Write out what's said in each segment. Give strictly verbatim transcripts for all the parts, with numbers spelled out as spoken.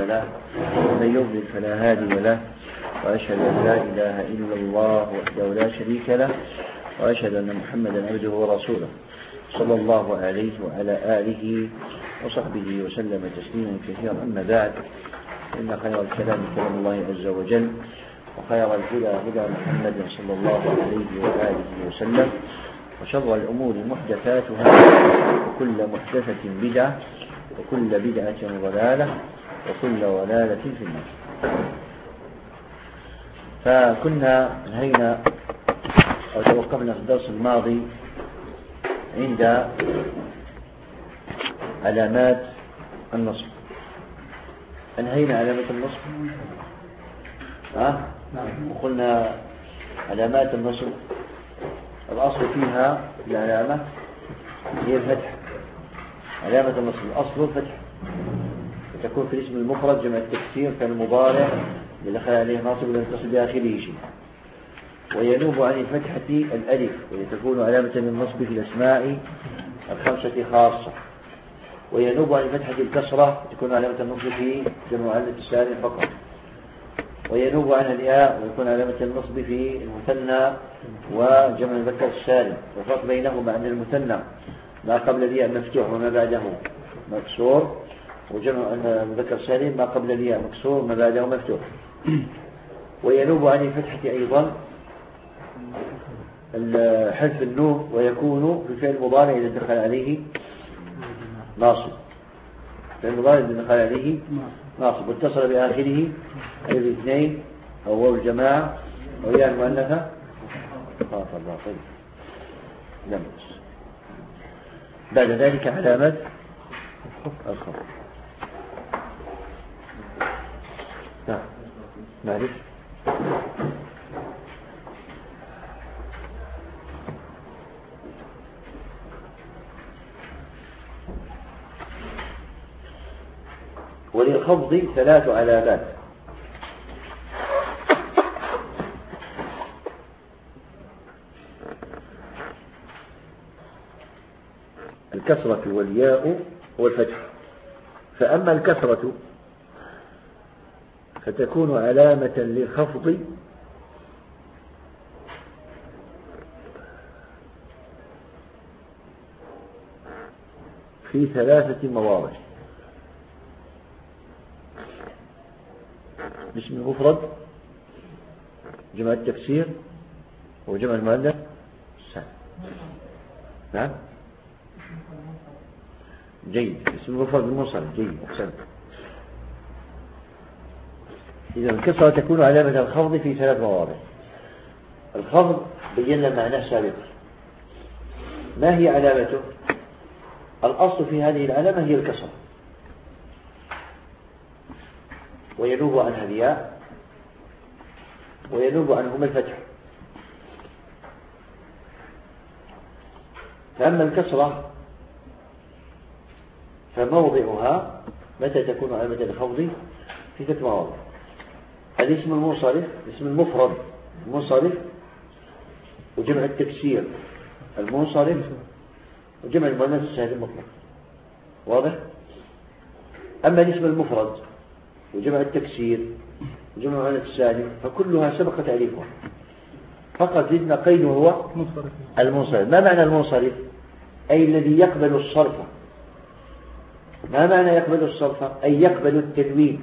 له ومن يضلل فلا هادي له وأشهد أن لا إله إلا الله وحده لا شريك له وأشهد أن محمدا عبده ورسوله صلى الله عليه وعلى آله وصحبه وسلم تسليما كثيرا. أما بعد، إن خير الكلام كلام الله عز وجل، وخير الهدى هدى محمد صلى الله عليه وآله وسلم، وشر الأمور محدثاتها، وكل محدثة بدعة، وكل بدعة ضلالة، وكل ضلالة في النار. فكنا انهينا أو توقفنا في الدرس الماضي عند علامات النصب. انهينا علامات النصب أه؟ وقلنا علامات النصب الأصل فيها العلامة هي الفتح. علامة النصب الأصل الفتح، وتكون في الاسم المفرد جمع التكسير كالمضارع لدخل عليه ناصب ولم يتصل بآخره شيء. وينوب عن الفتحة الألف، وتكون علامة للنصب في الأسماء الخمسة خاصة. وينوب عن الفتحة الكسرة، تكون علامة النصب في جمع المؤنث السالم فقط. وينوب عنها الياء، ويكون علامة النصب في المثنى وجمع المذكر السالم. والفرق بينهما أن المثنى ما قبل الياء مفتوح وما بعده مكسور، وجمع المذكر السالم ما قبل الياء مكسور وما بعده مفتوح. وينوب عن الفتحة أيضا حذف النون، ويكون في الفعل المضارع إذا دخل عليه ناصب. الفعل المضارع إذا دخل عليه ناصب واتصل بآخره أي الاثنين أو واو الجماعة أو ياء المؤنثة خاف الله طيب لمس. بعد ذلك علامة الخفض. نعم معلش وللخفض ثلاث علامات. الكسرة والياء والفتح. فأما الكسرة فتكون علامة للخفض في ثلاثة مواضع: الاسم المفرد، جمع التكسير، وجمع المؤنث السالم. نعم جيد. اسم المفرد المنصرف جيد أحسنت. إذا الكسرة تكون علامة الخفض في ثلاث مواضع. الخفض بينا معناه سابقا. ما هي علامته؟ الأصل في هذه العلامة هي الكسرة، وينوب عنها الياء، وينوب عنهما الفتح. فأما الكسرة فموضعها متى تكون علامة الخفض في ثلاث مواضع: الاسم المنصرف، الاسم المفرد المنصرف، وجمع التكسير المنصرف، وجمع المؤنث السالم المطلق. واضح؟ أما الاسم المفرد وجمع التكسير وجمع المؤنث السالم فكلها سبق تعريفها، فقط زدنا قيد هو المنصرف. ما معنى المنصرف؟ أي الذي يقبل الصرف. ما معنى يقبل الصرف؟ أي يقبل التنوين،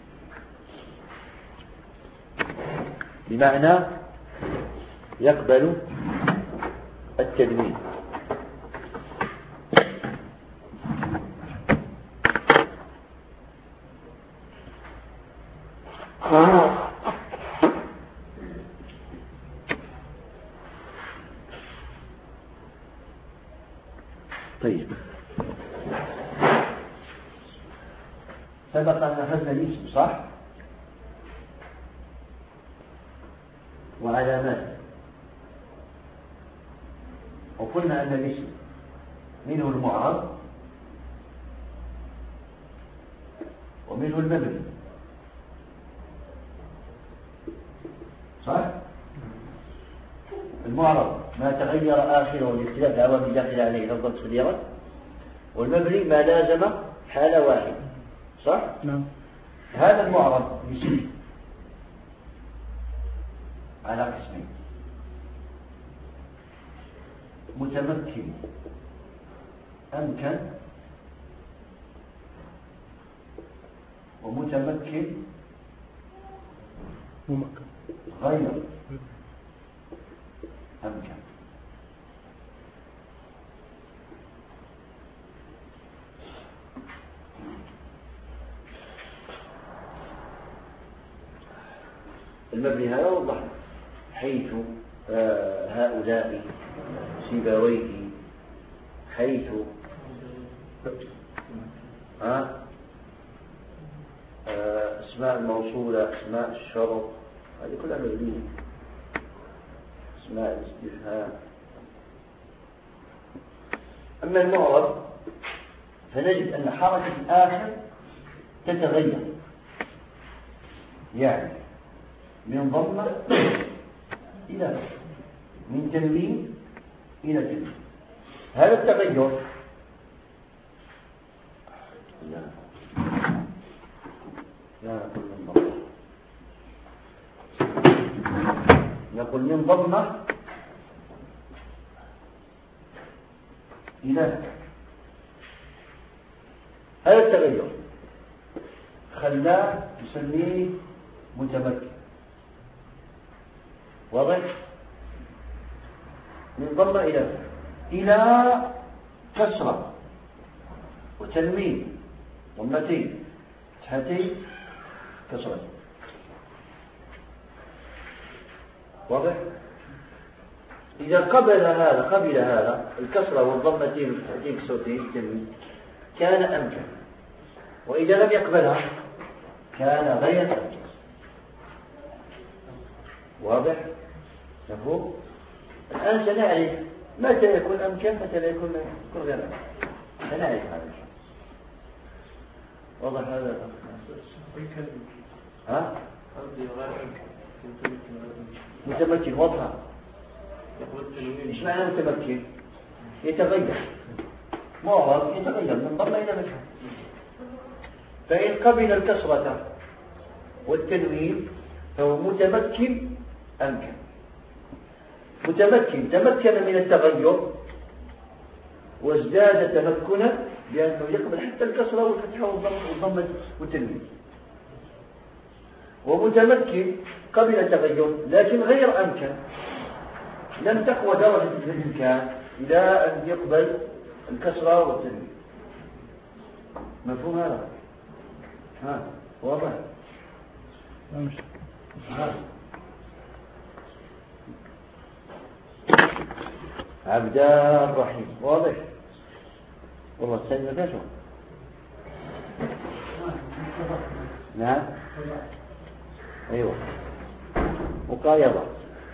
بمعنى يقبل التنوين. طيب، سبق أن أخذنا الاسم صح؟ وعلامات، وقلنا أن الاسم منه المعرب ومنه المبني صح؟ المعرب ما تغير آخره لاختلاف العوامل داخل عليه لفظا تغيرت، والمبني ما لازم حالة واحدة صح؟ نعم. هذا المعرب يصير على قسمين: متمكن أمكن، ومتمكن ممكن غير أمكن. المبني هذا وضح حيث آه هؤلاء سيبويه، حيث آه آه اسماء الموصولة، اسماء الشرط، هذه كلها مبنية. اسماء الاستفهام. أما المعرب فنجد أن حركة الآخر تتغير، يعني من ضمة إلى من تنوين إلى تنوين. هذا التغير لا لا نقول من ضمة، نقول من ضمة إلى. هذا التغير خلاه نسميه متمكن. واضح؟ من ضمة إلى إلى كسرة وتنوين، ضمتين فتحتين كسرتين. واضح؟ إذا قبل هذا قبل هذا الكسرة والضمتين والفتحتين كسرتين التنوين كان أمكن، وإذا لم يقبلها كان غير أمكن. واضح؟ مفهوم؟ الآن سنعرف متى يكون أمكن متى لا يكون غير أمكن، سنعرف هذا الشيء. واضح هذا؟ ها؟ متمكن واضحة. إيش معنى متمكن؟ يتغير، معرض يتغير من ضمن إلى مجهول. فإن قبل الكسرة والتنوين فهو متمكن أمكن. متمكن تمكن من التغير وازداد تمكنا بأنه يقبل حتى الكسرة والفتحة والضمة والتنوين. ومتمكن قبل التغير لكن غير أمكن، لم تقوى درجة الإمكان إلى أن يقبل الكسرة والتنوين. مفهوم هذا؟ ها واضح؟ ها عبد الرحيم واضح؟ والله الثاني ما فيش. نعم أيوة وقايضة.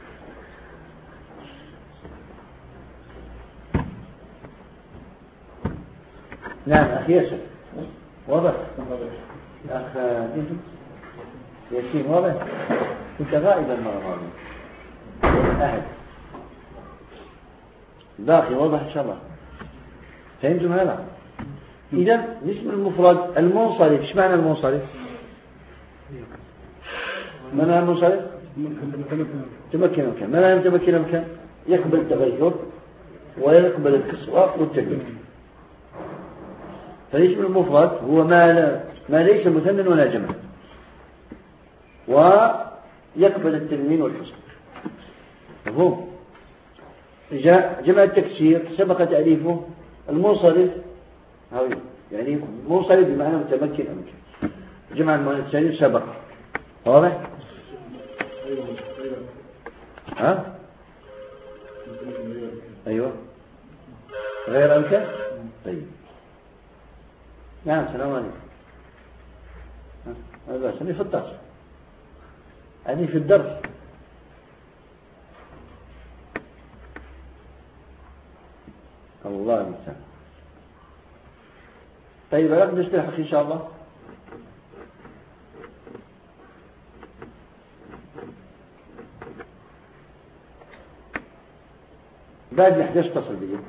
نعم أخي ياسر واضح؟ أخ ياسين واضح؟ كنت غائبا مرة ماضية أحد باقي واضح إن شاء الله. فهمتم هذا؟ إذا اسم المفرد المنصرف. إيش معنى المنصرف؟ ما معنى المنصرف؟ تمكن أمكان. ما معنى تمكن أمكان؟ يقبل التغير ويقبل الكسرة والتنوين. فالاسم المفرد هو ما, لا ما ليس مثنى ولا جمع ويقبل التنوين والكسر. مفهوم؟ جاء جمع التكسير سبق تعريفه المنصرف يعني منصرف بمعنى متمكن أمكن. جمع المؤنث سبق. واضح؟ ها؟ أيوة غير أمكن. طيب نعم السلام عليكم. هذا بس أنا في الدرس، أنا في الدرس. الله المستعان. طيب هلا نستلحق إن شاء الله. بعد الحدث تصل بي.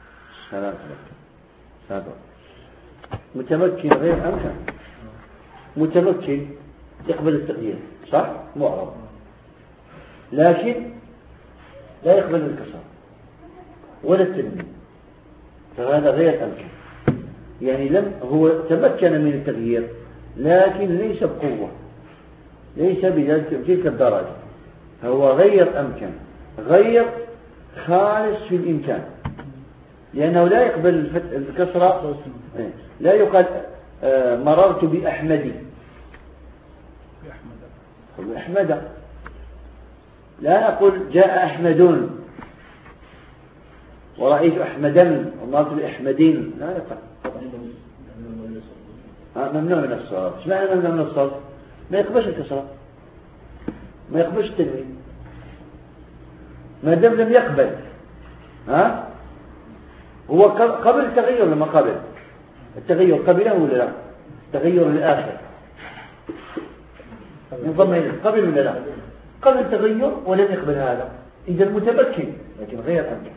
سلام عليكم. سلام. متمكن غير أمكن. متمكن يقبل التغيير صح؟ معرب، لكن لا يقبل الكسر ولا التنوين، فهذا غير أمكن. يعني لم هو تمكن من التغيير لكن ليس بقوة، ليس بتلك الدرجة، هو غير أمكن، غير خالص في الإمكان، لأنه لا يقبل الكسرة. لا يقال مررت بأحمد بأحمد، لا أقول جاء أحمدون ورأيت أحمدا ومررت بأحمدين، لا يقال. ممنوع من الصرف. ايش معنى ممنوع من الصرف؟ ما يقبلش الكسرة، ما يقبلش التنوين، ما دام لم يقبل. ها هو قبل التغير لما قبل التغير قبله ولا لا؟ التغير الآخر ينضم إليه قبل ولا لا؟ قبل التغير ولم يقبل هذا، إذا متمكن لكن غير أمكن،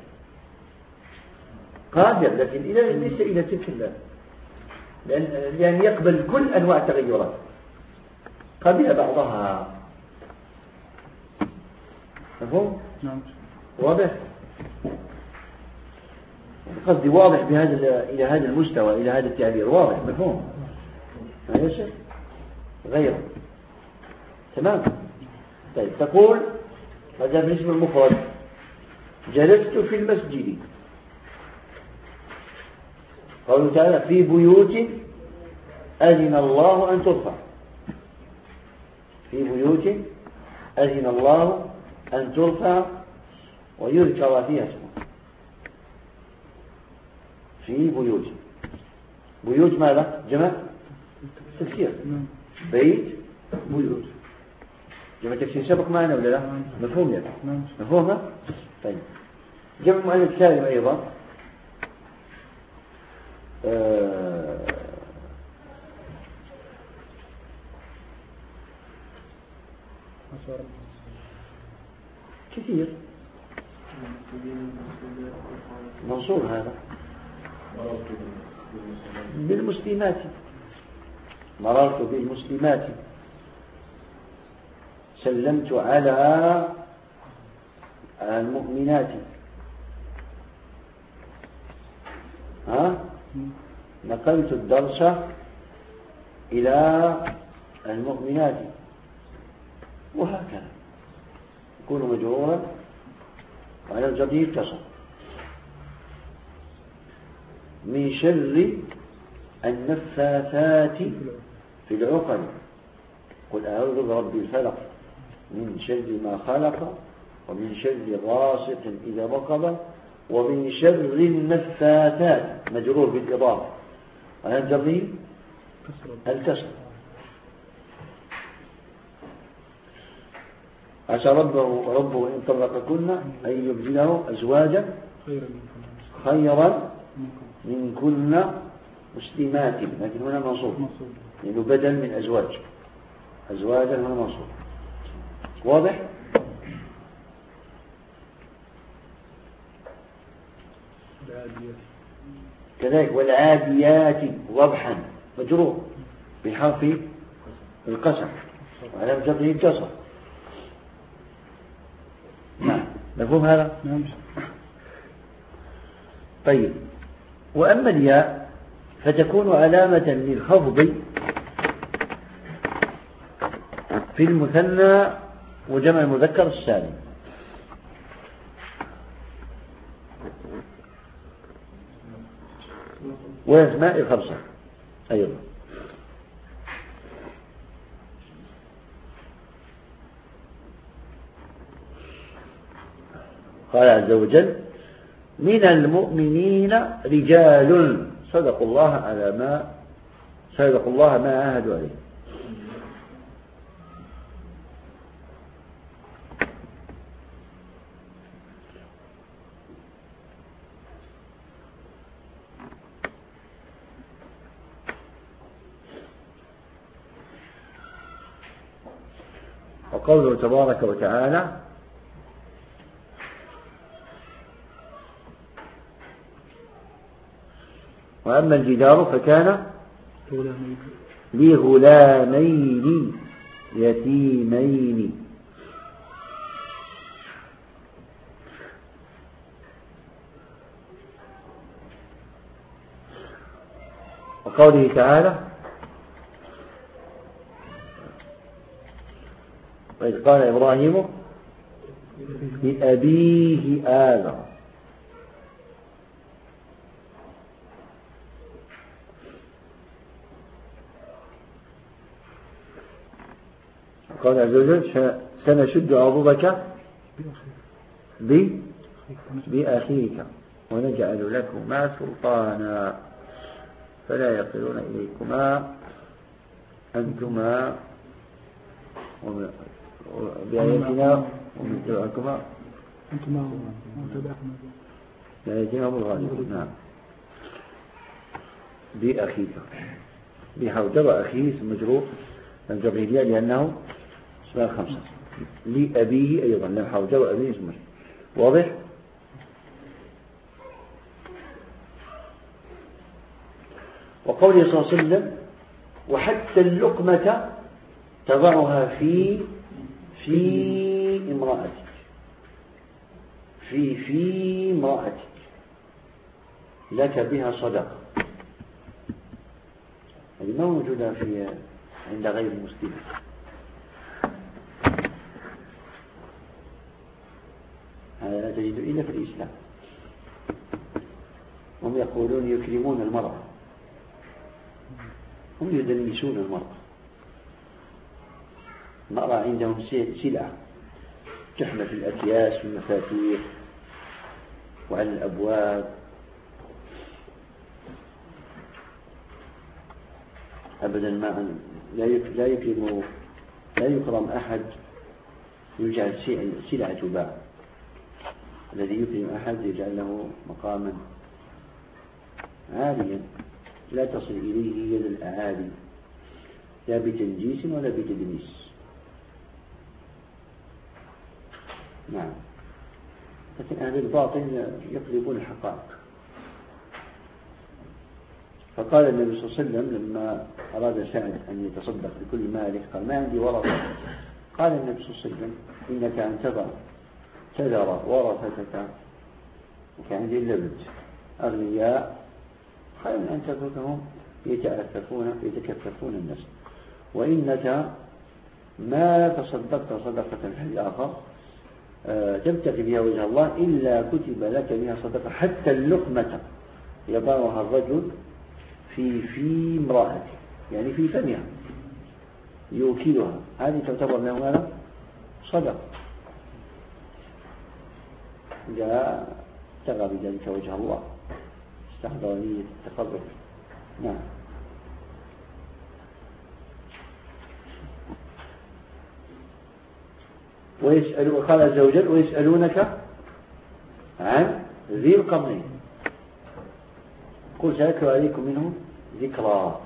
قادر لكن إلى ليس إلى تلك الله، لأن لأن يقبل كل أنواع التغيرات، قبل بعضها. مفهوم؟ نعم. واضح؟ قصدي واضح بهذا إلى هذا المستوى، إلى هذا التعبير واضح. مفهوم؟ ما يشك غيره. تمام. طيب تقول هذا بالنسبة للمفرد. جلست في المسجد، قوله تعالى في بيوت أذن الله أن ترفع، في بيوت أذن الله أن ترفع ويذكر فيها اسمه. في بيوت، بيوت ماذا؟ جمع تكسير، بيت بيوت جمع تكسير سبق معنا ولا لا؟ مفهوم يا يعني. مفهومها؟ طيب جمع مؤنث سالم أيضا. آه كثير منصور هذا بالمسلمات، مررت بالمسلمات، سلمت على المؤمنات، ها نقلت الدرس إلى المؤمنات، وهكذا يكون مجرورا وعلى الجديد كسر. من شر النفاثات في العقد، قل أعوذ برب الفلق من شر ما خلق ومن شر غاسق إذا وقب ومن شر النفاثات، مجرور بالإضافة على الجديد الكسر. عسى ربه ربه إن طلقكن أن يبدله أزواجا خيرا من كن مسلمات، لكن هنا منصوب لأنه بدل من أزواج، أزواجا هنا منصوب. واضح؟ كذلك والعاديات وضحا، مجرور بحرف القسم وعلى جره الكسر. نعم مفهوم هذا؟ نعم. طيب وأما الياء فتكون علامة للخفض في المثنى وجمع المذكر السالم، وأسماء الخمسة أيضا. قال عز وجل من المؤمنين رجال صدقوا الله على ما صدقوا الله ما عاهدوا عليه. وقوله تبارك وتعالى وأما الجدار فكان لغلامين يتيمين. وقوله تعالى وإذ قال إبراهيم لأبيه آذر. قال عز وجل سنشد عضدك بأخيك ونجعل لكما سلطانا فلا يصلون إليكما أنتما بآياتنا ومن تبعكما أنتما بآياتنا والغالبون. نعم. بأخيك بحوجر أخيه اسم مجرور الجبريلية لأنه اسمها خمسة. لأبيه أيضا لأن حوجر أبيه اسم مجرور. واضح؟ وقوله صلى الله عليه وسلم وحتى اللقمة تضعها في في امرأتك في في امرأتك لك بها صدقة. هذه ما موجودة في عند غير المسلم. هذا لا تجد إلا في الإسلام. هم يقولون يكرمون المرأة، هم يدنسون المرأة. المرأة عندهم سلعة تحمل في الأكياس والمفاتيح وعلى الأبواب. أبدا ما لا لا يكرم لا يكرم أحد يجعل سلعة تباع. الذي يكرم أحد يجعل له مقاما عاليا لا تصل إليه يد الأعالي لا بتنجيس ولا بتدنيس. نعم. لكن أهل الباطل يقلبون الحقائق. فقال النبي صلى الله عليه وسلم لما أراد سعد أن يتصدق بكل ماله قال ما عندي ورثة. قال النبي صلى الله عليه وسلم إنك أن تذر تذر ورثتك وكان اللبد أغنياء خير من أن تتركهم يتأففون يتكففون الناس. وإنك ما تصدقت صدقة في الآخر تبتغي بها وجه الله إلا كتب لك بها صدقة حتى اللقمة يضعها الرجل في في امرأته يعني في فمها يوكلها هذه تعتبر له ماذا؟ صدقة. إذا ابتغى بذلك وجه الله استحضر نية التقرب. نعم. ويسأل وقال عز وجل ويسألونك عن ذي القرنين قل سأتلو عليكم منه ذكرى.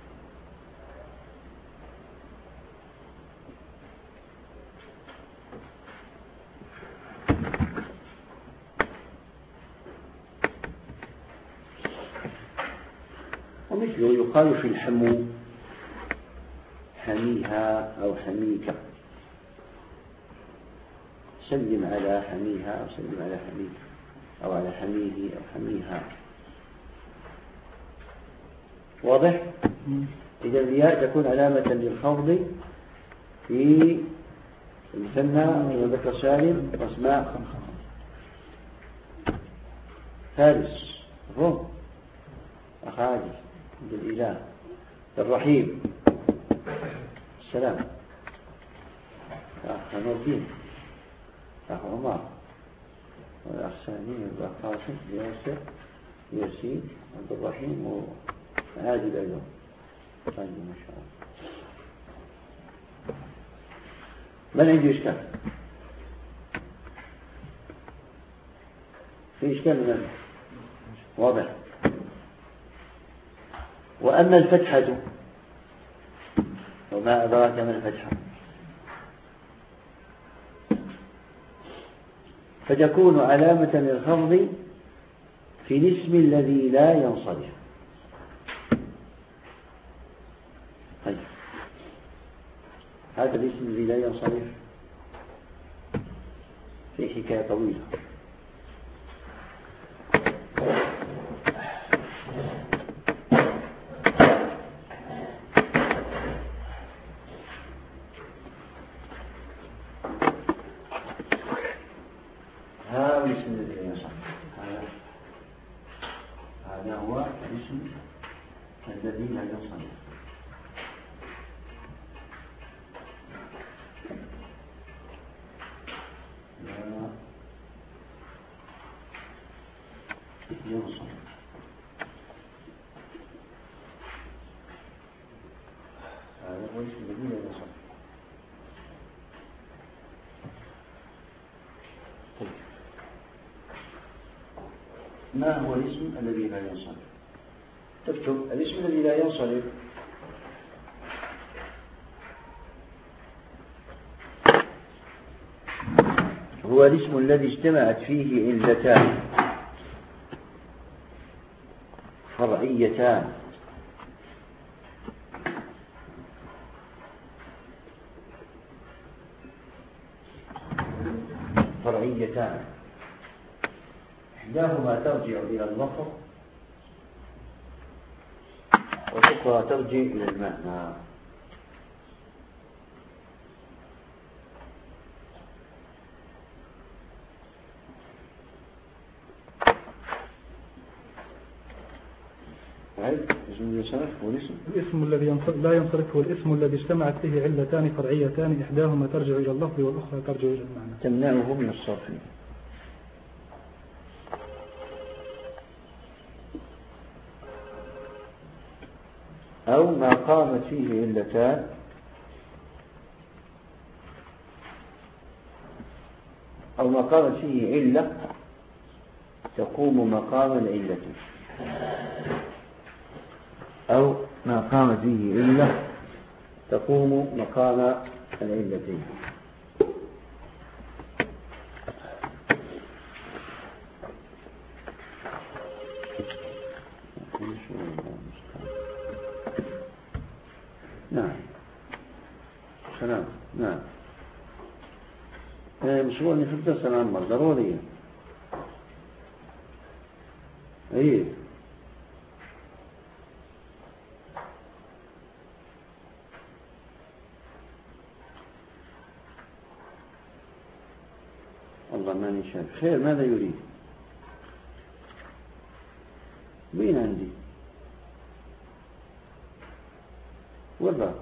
ومثله يقال في الحمو حميها أو حميك سلم على حميها أو سلم على حميك أو على حميه أو حميها. واضح؟ إذا الياء تكون علامة للخفض في المثنى وذكر سالم واسماء فارس مفهوم أخاجي عند الإله الرحيم السلام أخ نور الدين أخ عمر والأخ سامي والأخ قاسم ياسر ياسين عبد الرحيم وعادل أيضا. طيب ما شاء الله. من عنده إشكال؟ في إشكال من هذا؟ واضح. وأما الفتحة وما أدراك ما الفتحة فتكون علامة للخفض في الاسم الذي لا ينصرف. طيب هذا الاسم الذي لا ينصرف في حكاية طويلة. هذا الاسم الذي لا ينصرف، هذا هو الاسم الذي لا ينصرف. ينصرف هذا هو الاسم الذي لا ينصرف. طيب ما هو الاسم الذي لا ينصرف؟ تكتب الاسم الذي لا ينصرف هو الاسم الذي اجتمعت فيه علتان فرعيتان فرعيتان إحداهما ترجع إلى اللفظ والأخرى ترجع إلى المعنى. الاسم الذي لا ينصرف هو الاسم الذي اجتمعت فيه علتان فرعيتان إحداهما ترجع إلى اللفظ والأخرى ترجع إلى المعنى تمنعه من الصرف. أو ما قامت فيه علتان أو ما قامت فيه علة تقوم مقام العلة، أو ما قامت فيه علة تقوم مقام العلتين. نعم سلام. نعم مشروع في الدرس العام ضروري. ايه والله ماني شايف. خير ماذا يريد؟ وين عندي؟ والله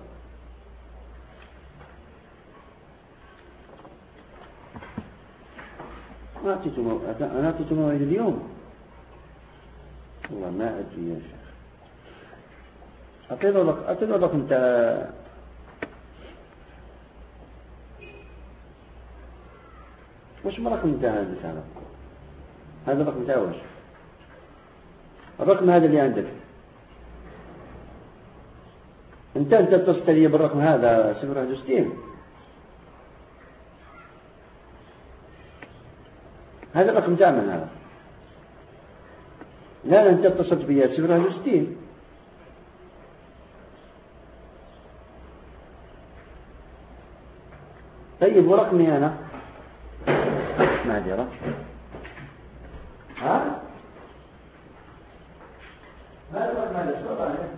ما أعطيته مو... أنا أعطيته موعد اليوم. والله ما أدري يا شيخ. أعطيته لك أعطيته لك أنت. وش رقم انت هذا الرسالة؟ هذا الرقم انت وش؟ الرقم هذا اللي عندك انت انت اتصلت لي بالرقم هذا صفر واحد وستين. هذا الرقم تعمل هذا. لا لا انت اتصلت بي صفر واحد وستين. طيب ورقمي انا معذرة. ها؟ هذا الرقم هذا شو رأيه؟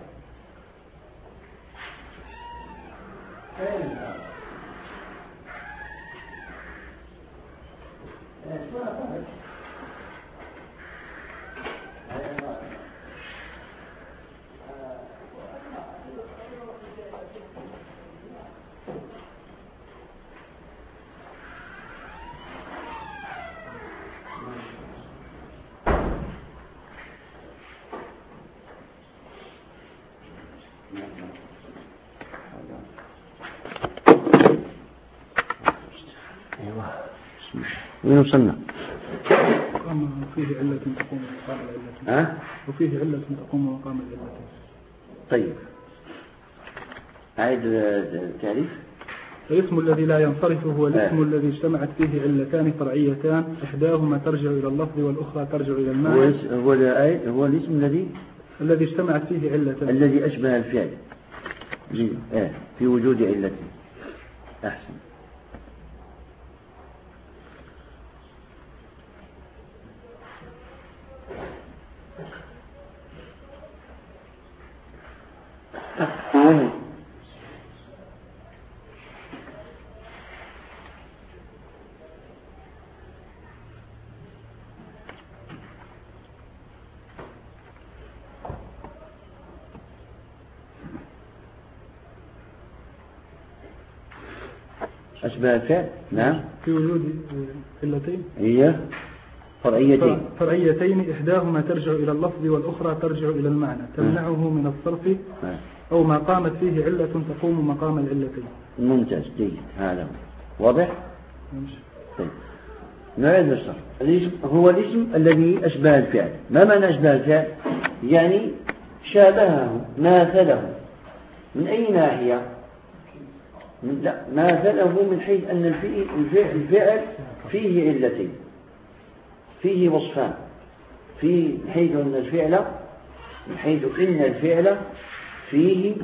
فين هذا؟ شو رأيه؟ وين وصلنا؟ وفيه علة تقوم مقام العلة. ها؟ وفيه علة تقوم مقام العلة. طيب عيد التعريف. الاسم الذي لا ينصرف هو الاسم آه. الذي اجتمعت فيه علتان فرعيتان إحداهما ترجع إلى اللفظ والأخرى ترجع إلى المعنى. هو هو الاسم الذي الذي اجتمعت فيه علتان الذي أشبه الفعل جيد. إيه في وجود علة. أحسن. أشبه الفعل. نعم. في وجود علتين هي فرعيتين فرعيتين إحداهما ترجع إلى اللفظ والأخرى ترجع إلى المعنى تمنعه من الصرف أو ما قامت فيه علة تقوم مقام العلتين. ممتاز جيد. هذا واضح. طيب نعيد الشرح. الاسم هو الاسم الذي أشبه الفعل. ما معنى أشبه الفعل؟ يعني شابهه ماثله. من أي ناحية؟ من لا ماثله من حيث أن الفعل فيه علتين، فيه وصفان، في حيث أن الفعل من حيث إن الفعل فيه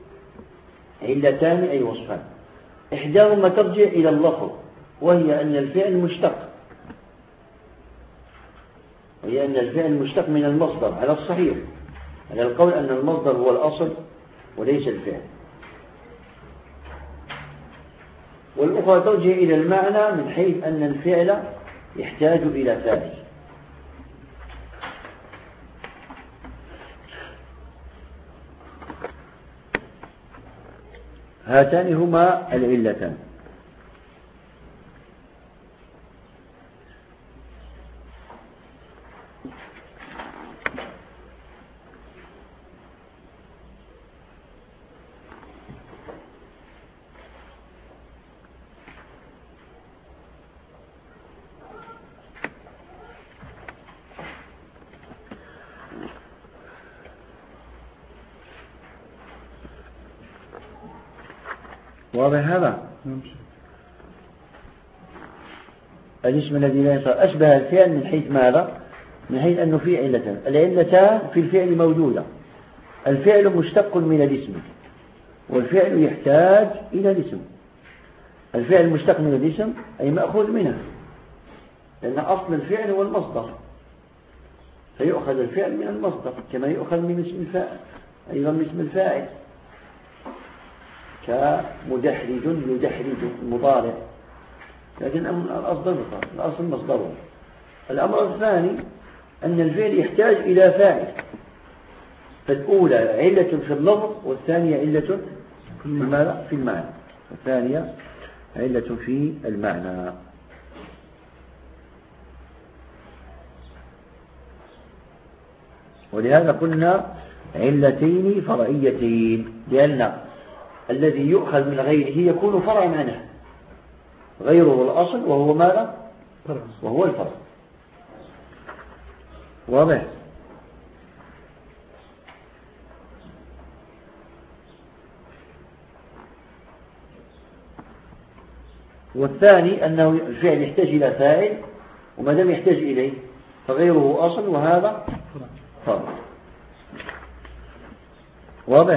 علتان أي وصفان، إحداهما ترجع إلى اللفظ وهي أن الفعل مشتق، وهي أن الفعل مشتق من المصدر على الصحيح، على القول أن المصدر هو الأصل وليس الفعل. والأخرى ترجع إلى المعنى من حيث أن الفعل يحتاج إلى فاعل. هاتان هما العلتان. واضح هذا؟ الاسم الذي لا يصير أشبه الفعل من حيث ماذا؟ من حيث أنه فيه علتان. العلتان في الفعل موجودة. الفعل مشتق من الاسم والفعل يحتاج إلى الاسم. الفعل مشتق من الاسم أي مأخوذ منه، لأن أصل الفعل هو المصدر، فيؤخذ الفعل من المصدر كما يؤخذ من اسم الفاعل أيضا من اسم الفاعل، كمدحرج يدحرج المضارع، لكن الأصل الأصل مصدره. الأمر الثاني أن الفعل يحتاج إلى فاعل، فالأولى علة في اللفظ والثانية علة في المعنى في المعنى الثانية علة في المعنى. ولهذا قلنا علتين فرعيتين، لأن الذي يؤخذ من غيره يكون فرعا عنه، غيره الأصل وهو ماذا؟ وهو الفرع. واضح؟ والثاني أنه الفعل يحتاج إلى فاعل، وما دام يحتاج إليه فغيره أصل وهذا فرع. واضح؟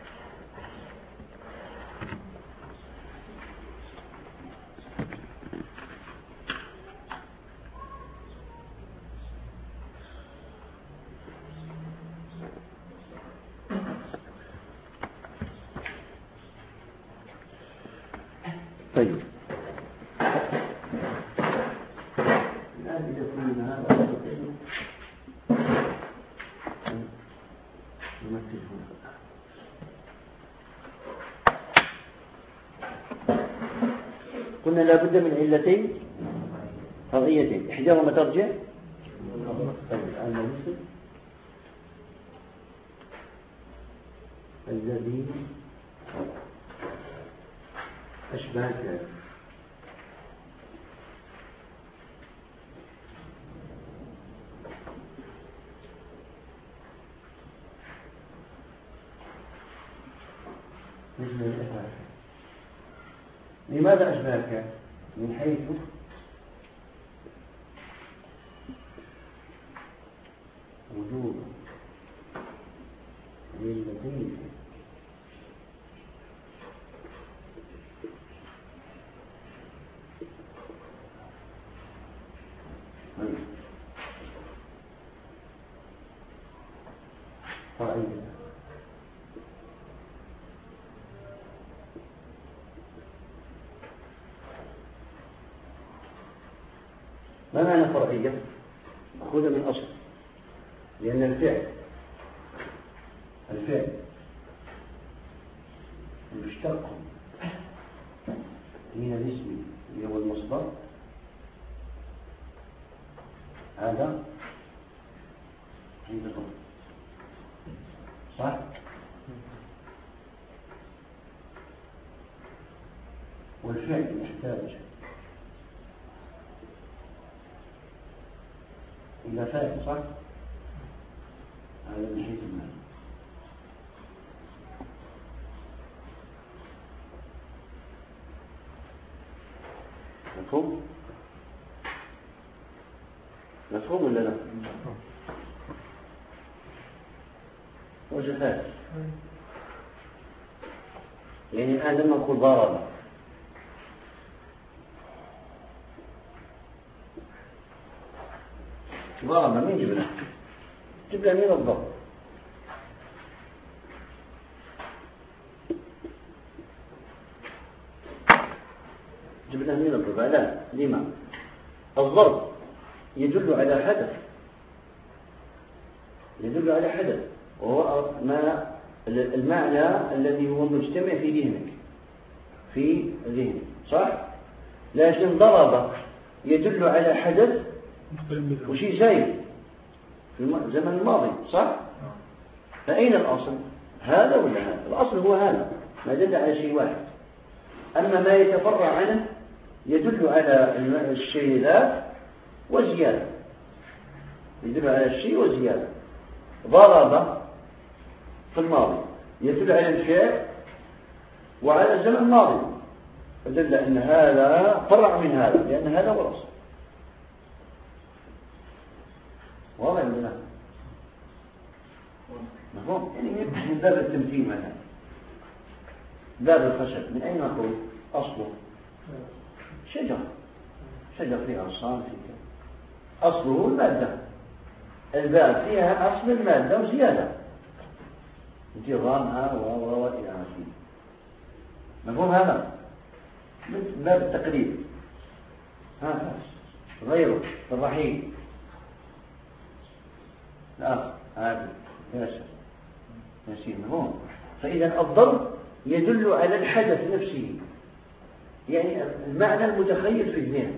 طيب قلنا لا بد من علتين فرعيتين، إحداهما ترجع الذي أشبه الفعل. لماذا أشبه الفعل؟ من حيث وجود علتين فرعية. ما معنى فرعية؟ مأخوذة من أصل، لأن الفعل الفعل المشتق من الاسم اللي هو المصدر هذا عند الضم، صح؟ والفعل يحتاج إلى فاعل، صح؟ هذا من حيث المعنى. مفهوم؟ مفهوم ولا لا؟ وجه فاعل. يعني الآن لما نقول ضرب ضرب مين جبنا؟ جبنا مين الضرب؟ جبنا مين الضرب؟ لا، لما؟ الضرب يدل على حدث، يدل على حدث وهو ما المعنى الذي هو مجتمع في ذهنك في ذهنك، صح؟ لكن ضرب يدل على حدث وشيء زايد في الزمن الماضي، صح؟ فأين الأصل؟ هذا ولا هذا؟ الأصل هو هذا، ما دل على شيء واحد. أما ما يتفرع عنه يدل على الشيء ذات وزيادة، يدل على الشيء وزيادة. ضرب في الماضي يدل على الفعل وعلى الزمن الماضي، فدل أن هذا فرع من هذا، لأن هذا هو الأصل. واضح ولا لا؟ مفهوم؟ يعني من باب التمثيل مثلا، باب الخشب من أين نقول أصله؟ شجر، شجر فيها أغصان، فيها أصله المادة، الباب فيها أصل المادة وزيادة انتظامها و إلى آخره. مفهوم هذا؟ من باب التقليد. ها غيره الرحيم، لا هذا ياسر ياسين. مفهوم؟ فإذا الضرب يدل على الحدث نفسه، يعني المعنى المتخيل في الذهن.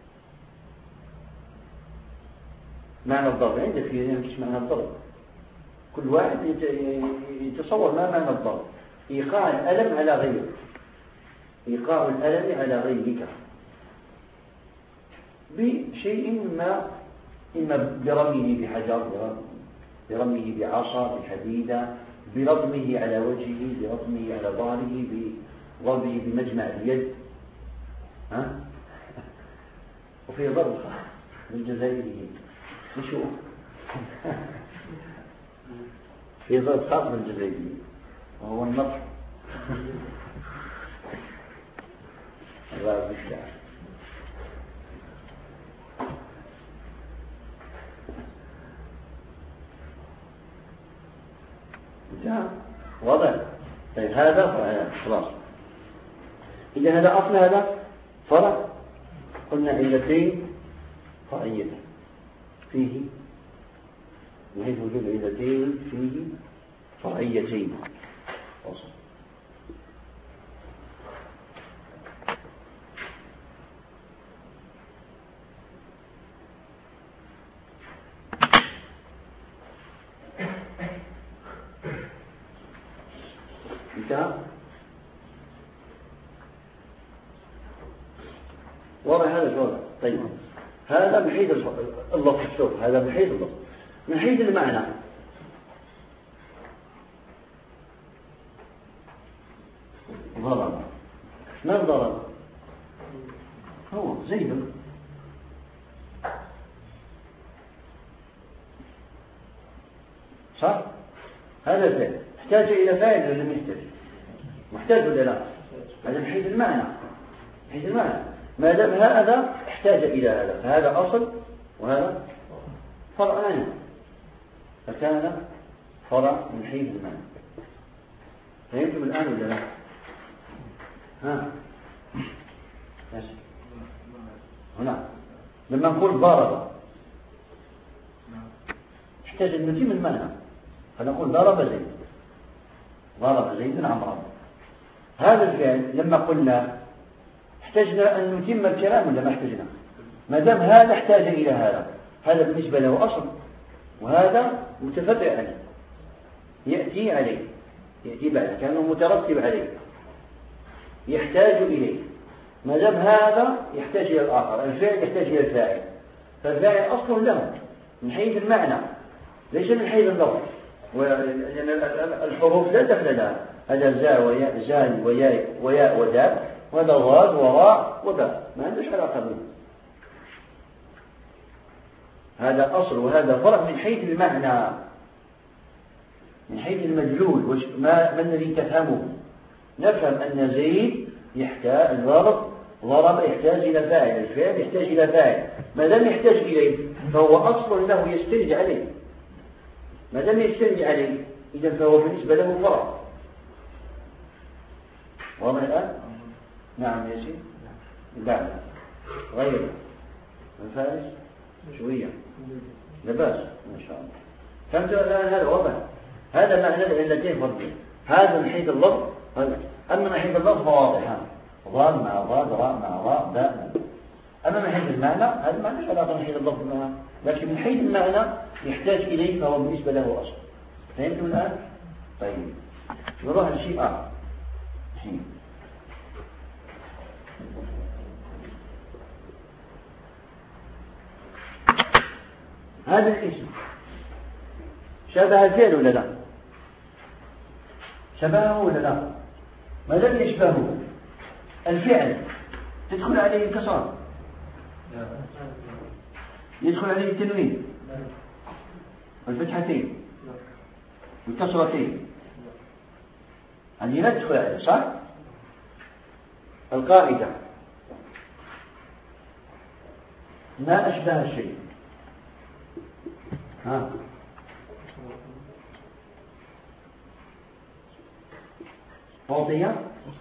معنى الضرب عندك في ذهنك ايش معنى الضرب؟ كل واحد يتصور ما معنى الضرب. إيقاع الألم على غيرك، إيقاع الألم على غيرك بشيء ما، إما برميه بحجر، برميه بعصا، بحديدة، برضمه على وجهه، برضمه على ظهره، بضربه بمجمع اليد. ها؟ وفي ضرب من جزائريين نشوف في ضرب خاص من الجزائريين وهو النطق. الله بالشعر. جاء وضع. طيب هذا فرع خلاص. إذا هذا أصل هذا فرع، قلنا علتين فرعيتين فيه، من حيث وجود علتين فيه فرعيتين أصل. واضح هذا الوضع. طيب هذا من حيث اللفظ، شوف هذا من حيث اللفظ. من حيث المعنى ضرب، من ضرب؟ هو زيد. صح؟ هذا الفعل احتاج إلى فاعل ولا لم يحتاج؟ محتاج ولا لا؟ هذا من حيث المعنى، من حيث المعنى. ما دام هذا احتاج إلى هذا، فهذا أصل وهذا فرع عنه، فكان فرع من حيث المعنى. فهمتم الآن ولا لا؟ ها بس هنا لما نقول ضرب نحتاج أن نتم المعنى، فنقول ضرب زيد، ضرب زيد عمرا. هذا الفعل لما قلنا احتاجنا أن نتم الكلام ولا ما احتاجنا؟ ما دام هذا احتاج إلى هذا، هذا بالنسبة له أصل وهذا متفرع عليه، يأتي عليه، يأتي بعد كانه مترتب عليه، يحتاج إليه. ما دام هذا يحتاج إلى الآخر، الفعل يحتاج إلى الفاعل، فالفاعل أصل له من حيث المعنى ليس من حيث اللفظ، لأن الحروف لا دخل لها، هذا زا وياء زال وياء وياء ودال، وهذا ضاد وراء وباء، ما عندوش علاقة به. هذا أصل وهذا فرع من حيث المعنى، من حيث المدلول، ما, ما الذي تفهمه. نفهم أن زيد يحتاج الضرب ضرب يحتاج إلى فاعل، الفعل يحتاج إلى فاعل، ما دام يحتاج إليه فهو أصل له يستند عليه، ما دام يستند عليه إذا فهو بالنسبة له فرع. واضح الآن؟ نعم يا سيدي. بعد غير الفارس شوية لا بأس ما شاء الله. فهمت الآن؟ هذا واضح. هذا معنى العلتين فرقين، هذا من حيث اللفظ، أما من حيث اللفظ فواضح، ضاد مع ضاد، راء مع راء، باء. أما من حيث المعنى هذا ما له علاقة من حيث اللفظ معه، لكن من حيث المعنى يحتاج إليه فهو بالنسبة له أصل. فهمتم الآن؟ طيب نروح لشيء آخر. هذا الاسم شبه الفعل ولا لا؟ شبهه ولا لا؟ ما لم يشبهه الفعل تدخل عليه الكسرة، يدخل عليه التنوين والفتحتين والكسرتين، هذه لا تدخل عليه صح؟ القاعدة ما أشبه الشيء ها أعطي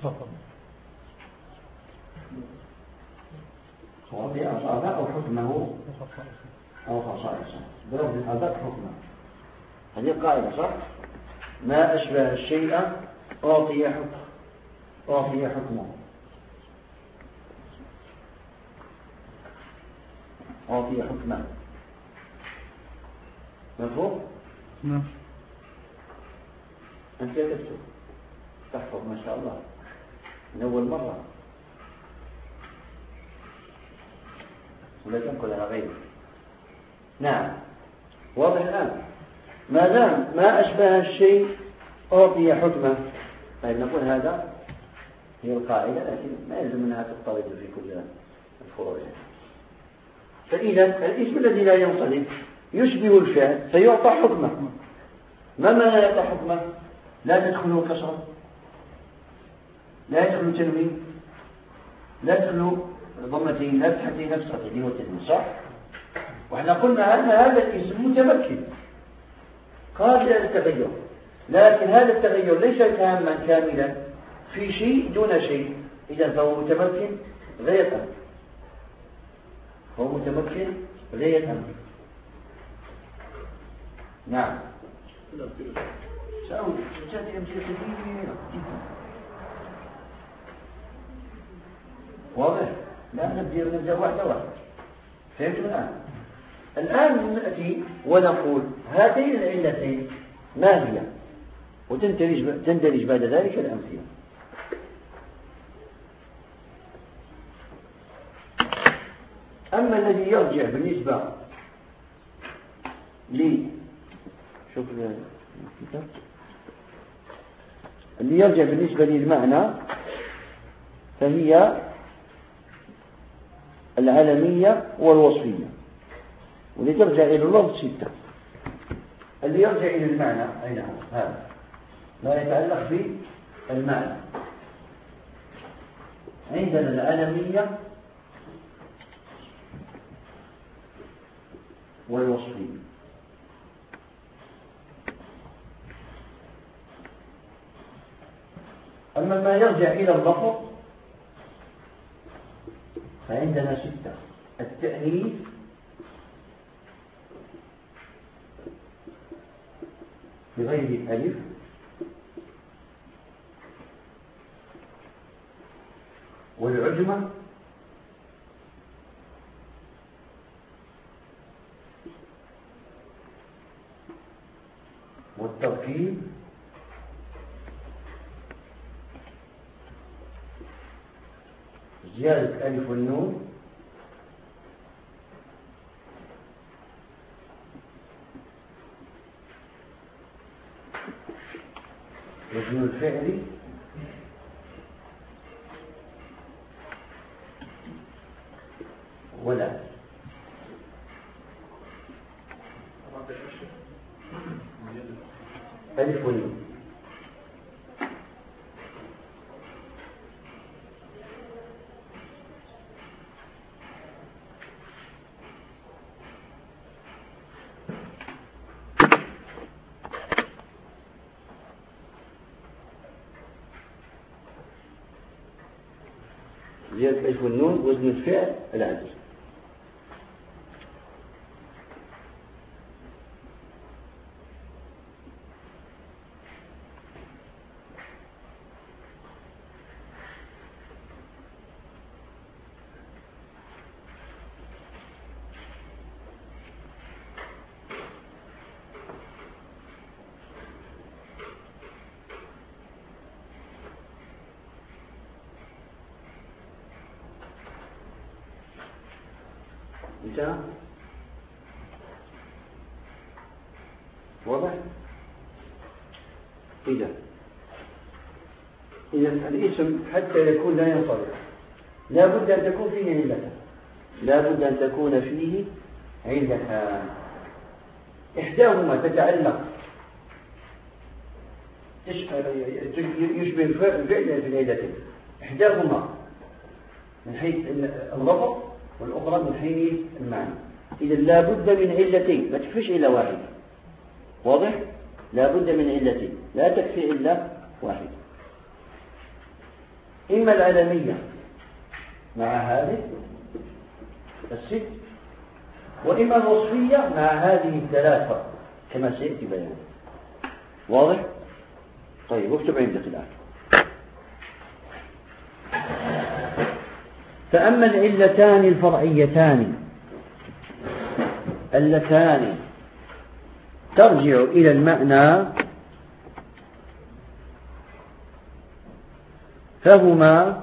أعطي أصابع أو حكمه أو خصائصه بلفظ الأداء حكمه، هذه القاعدة صح؟ ما أشبه الشيء أعطي حكم أعطي حكمه أعطي حكمه. مفهوم؟ نعم. أنت تكتب تحفظ ما شاء الله من أول مرة ولا تنقل على غيره. نعم واضح الآن. ما دام ما أشبه الشيء أعطي حكمه. طيب نقول هذا هي القاعدة، لكن ما يلزم أنها تضطرد في كل الفروع. فإذا الاسم الذي لا ينصرف يشبه الفعل فيعطى حكمه. ما معنى يعطى حكمه؟ لا تدخله كسرة، لا يدخل تنوين، لا يدخل ضمتين، لا فتحتين، لا كسرتين، هو التنوين صح؟ وإحنا قلنا أن هذا الاسم متمكن قابل للتغير، لكن هذا التغير ليس تاما كاملا في شيء دون شيء، إذا فهو متمكن غير أمر، هو متمكن غير أمر. نعم سأقول تأتي أمثلة كثيرة جدا واضح؟ لا نبدأ نبدأ واحدة واحدة. فهمت الآن؟ الآن نأتي ونقول هاتين العلتين ما هي، وتندرج تندرج بعد ذلك الأمثلة. أما الذي يرجع بالنسبة لي شوف الكتاب اللي يرجع بالنسبة للمعنى فهي العلمية والوصفية، واللي ترجع إلى اللفظ ستة. اللي يرجع إلى المعنى أين هو؟ هذا ما يتعلق بالمعنى. عندنا العلمية والوصفية. أما ما يرجع إلى اللفظ فعندنا ستة: التأنيث، بغير الألف، والعجمة، والتركيب، زيادة ألف والنون، وزن الفعل، ولا ألف والنون. زيادة ألف والنون، وزن الفعل، العدل. انتهى؟ واضح؟ إذا إذا الاسم حتى يكون لا ينصرف لا بد أن تكون فيه علة، لا بد أن تكون فيه علة. إحداهما تتعلق يشبه الفعل في العلتين، إحداهما من حيث اللفظ والأخرى من حيث المعنى. إذا لا بد من علتين، ما تكفيش علة واحدة. واضح؟ لا بد من علتين، لا تكفي علة واحدة. إما العالمية مع هذه الست، وإما الوصفية مع هذه الثلاثة كما سيأتي بيانه. واضح؟ طيب اكتب عندك الآن. فأما العلتان الفرعيتان اللتان ترجع إلى المعنى فهما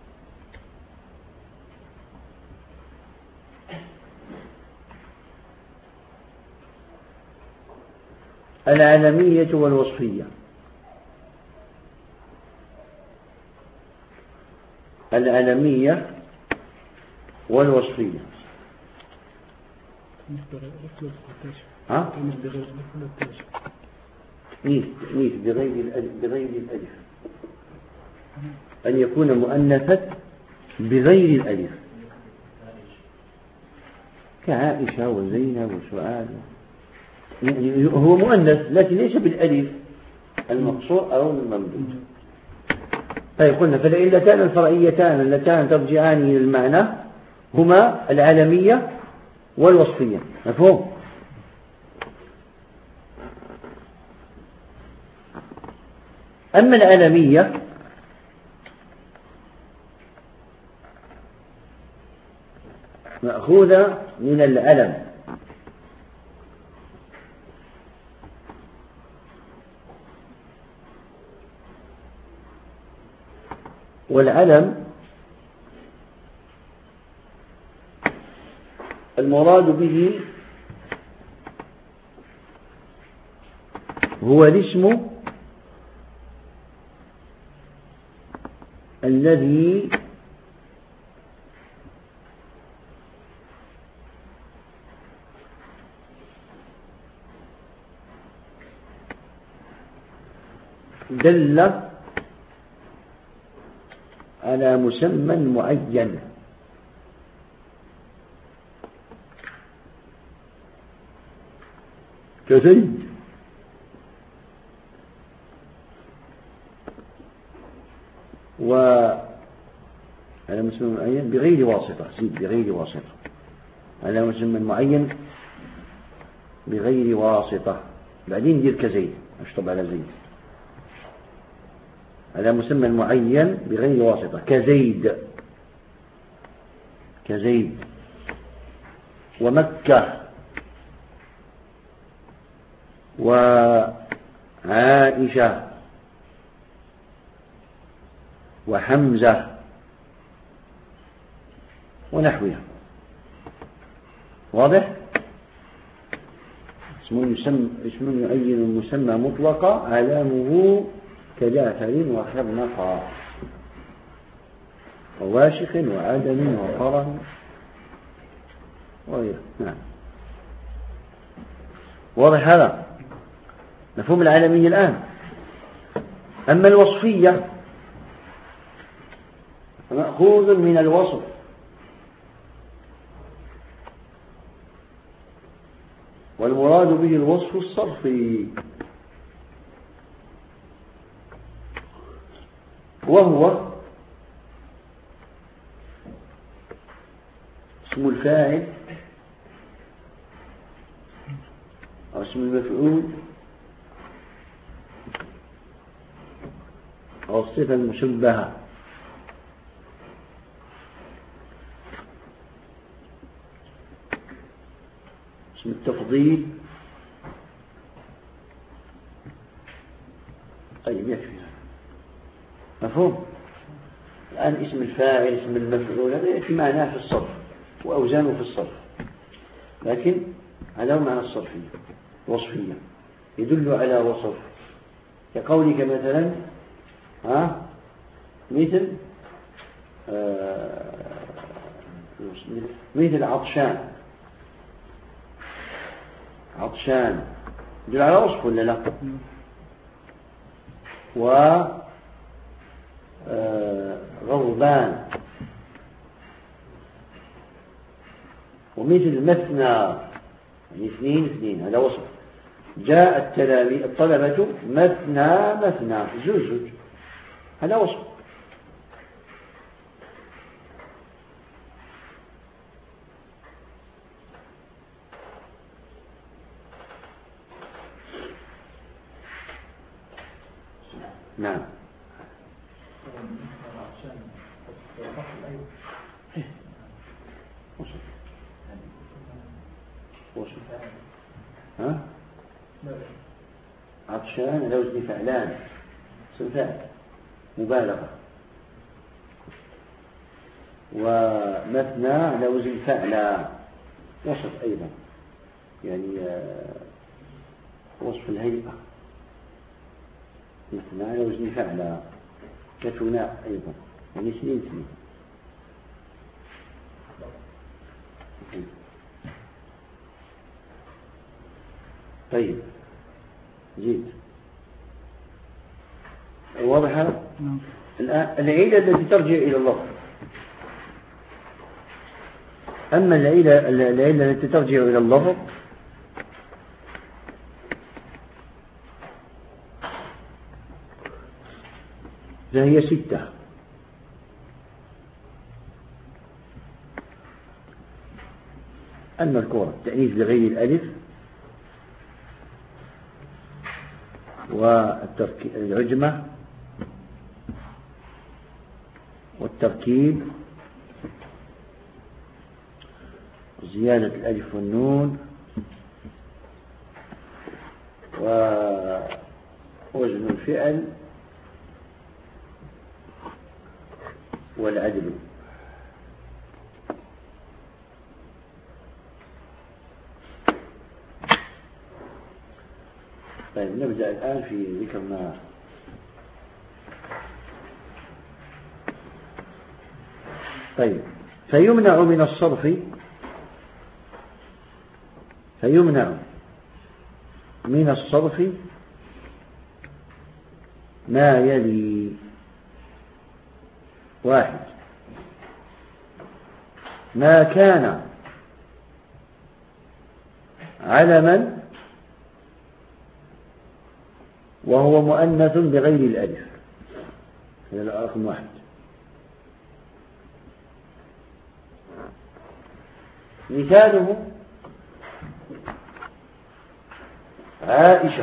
العالمية والوصفية. العالمية والوصفية. ها؟ نيف نيف بغير الألف، بغير الألف أن يكون مؤنثا بغير الألف كعائشة وزينب وسعاد، يعني هو مؤنث لكن ليس بالألف المقصور أو الممدود. طيب قلنا فالعلتان الفرعيتان اللتان ترجعان إلى المعنى هما العالمية والوصفية. مفهوم؟ أما العالمية مأخوذة من العلم، والعلم المراد به هو الاسم الذي دل على مسمى معين. كزيد مسمى معين بغير واسطة، زيد بغير واسطة. على مسمى معين بغير واسطة، بعدين دير كزيد، اشطب على زيد. على مسمى معين بغير واسطة كزيد، كزيد ومكة وعائشة وحمزة ونحوها. واضح؟ اسم مسمى اسم يعين مسمى مطلقة علامه كجعفر وخرنقا وواشق وعدم وقرن وغيره. نعم. واضح هذا؟ مفهوم العالمية الآن. أما الوصفية مأخوذ من الوصف، والمراد به الوصف الصرفي، وهو اسم الفاعل أو اسم المفعول أو الصفة المشبهة، اسم التفضيل. طيب يكفي، مفهوم؟ الآن اسم الفاعل اسم المفعول هذا يكفي معناه في الصرف وأوزانه في الصرف، لكن هذا معنى الصرفية وصفية يدل على وصف، كقولك مثلا ها مثل آه مثل عطشان، عطشان يدل على وصف ولا لا؟ و غضبان، ومثل مثنى يعني اثنين اثنين، هذا وصف. جاء التلاميذ الطلبة مثنى مثنى، زوج زوج، هذا وصف. نعم. ها؟ عطشان على وزن فعلان، اسم فاعل مبالغة، ومثنى على وزن فعلا وصف أيضا، يعني وصف الهيئة، مثنى على وزن فعلا كثناء أيضا، يعني سنين سنين. طيب جيد، واضح هذا؟ الآن العيلة التي ترجع إلى الله. أما العيلة العيلة التي ترجع إلى اللفظ فهي ستة. المذكورة التأنيث بغير الألف، والعجمة، والتركيب، زيادة الألف والنون، ووزن الفعل، والعدل. طيب نبدأ الآن في ذكر ما طيب فيمنع من الصرف فيمنع من الصرف ما يلي: واحد، ما كان علما وهو مؤنث بغير الألف، هذا رقم واحد. مثاله عائشة.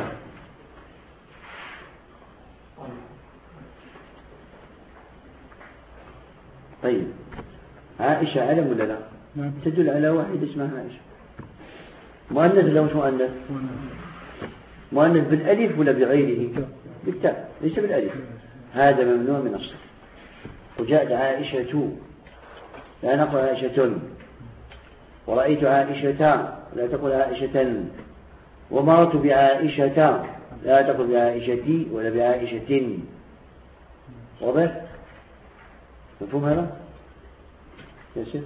طيب عائشة علم ولا لا؟ نعم. تدل على واحد اسمها عائشة. مؤنث ولا مش مؤنث؟ مؤنث بالألف ولا بغيره؟ بالتاء ليس بالألف. هذا ممنوع من الصرف. وجاءت عائشة لا نقول عائشة، ورأيت عائشة لا تقول عائشة، ومرت بعائشة لا تقول بعائشتي ولا بعائشة. واضح؟ مفهوم هذا؟ يا شيخ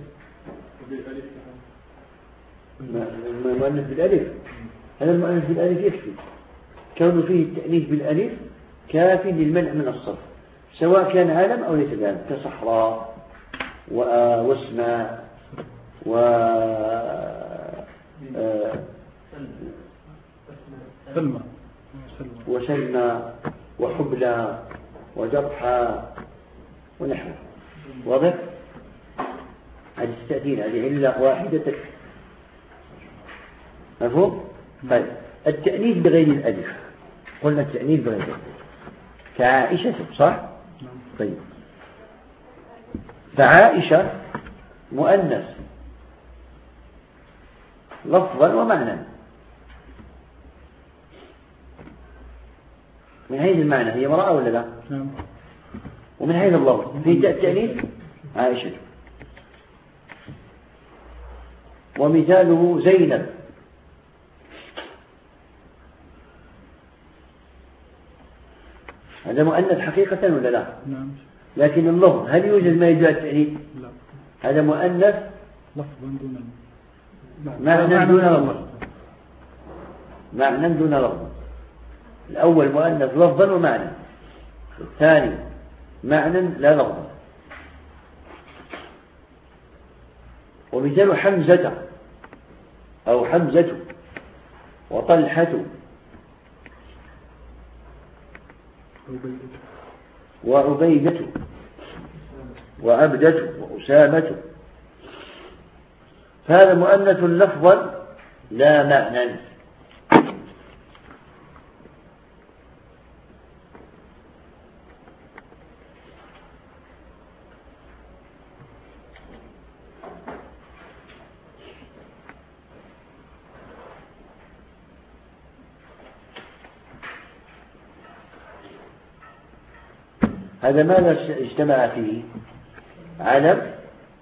المؤنث بالألف، هذا المؤنث بالألف يكفي، كون فيه التأنيث بالألف كاف للمنع من الصرف، سواء كان علم أو ليس بعلم، كصحراء واسماء و سلمى وسلمى وحبلى وجرحى ونحوه. واضح؟ هذه التأثير هذه علة واحدة. مفهوم؟ طيب التأنيث بغير الألف، قلنا التأنيث بغير الألف كعائشة، صح؟ طيب فعائشة مؤنث لفظا ومعنى. من حيث المعنى هي امرأة ولا لا؟ ومن حيث اللفظ في التأنيث عائشة. ومثاله زينب. هذا مؤنث حقيقة ولا لا؟ نعم. لكن اللفظ هل يوجد ما يدل على التأنيث؟ لا. هذا مؤنث لفظا دون معنى دون لفظ. معنى دون لفظ. الأول مؤنث لفظا ومعنى، الثاني معنى لا لفظا. ومثال حمزة أو حمزة وطلحة وعبيدة وعبدة وأسامة، فهذا مؤنث لفظا لا معنى. هذا ماذا اجتمع فيه؟ علم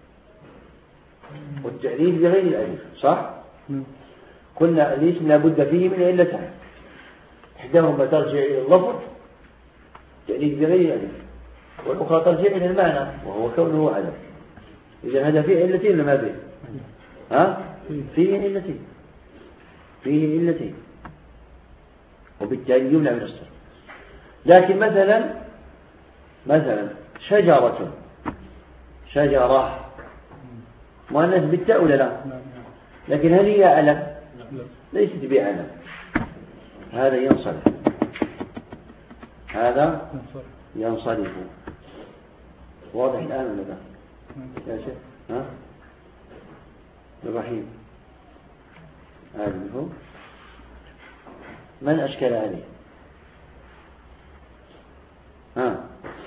والتأنيث بغير الألف، صح؟ قلنا الاسم لا بد فيه من علتين، إحداهما ترجع إلى اللفظ التأنيث بغير الألف، والأخرى ترجع إلى المعنى وهو كونه علم. إذا هذا فيه علتين ولا ما فيه؟ ها؟ فيه علتين، فيه علتين، وبالتالي يمنع من الصرف. لكن مثلا مثلا شجرة، شجرة مؤنث بالتاء ولا لا؟ لكن هل هي علم؟ ليست بعلم. هذا ينصرف، هذا ينصرف. واضح الآن ولا لا يا شيخ؟ ها الرحيم هذا مفهوم؟ من أشكل عليه؟ ها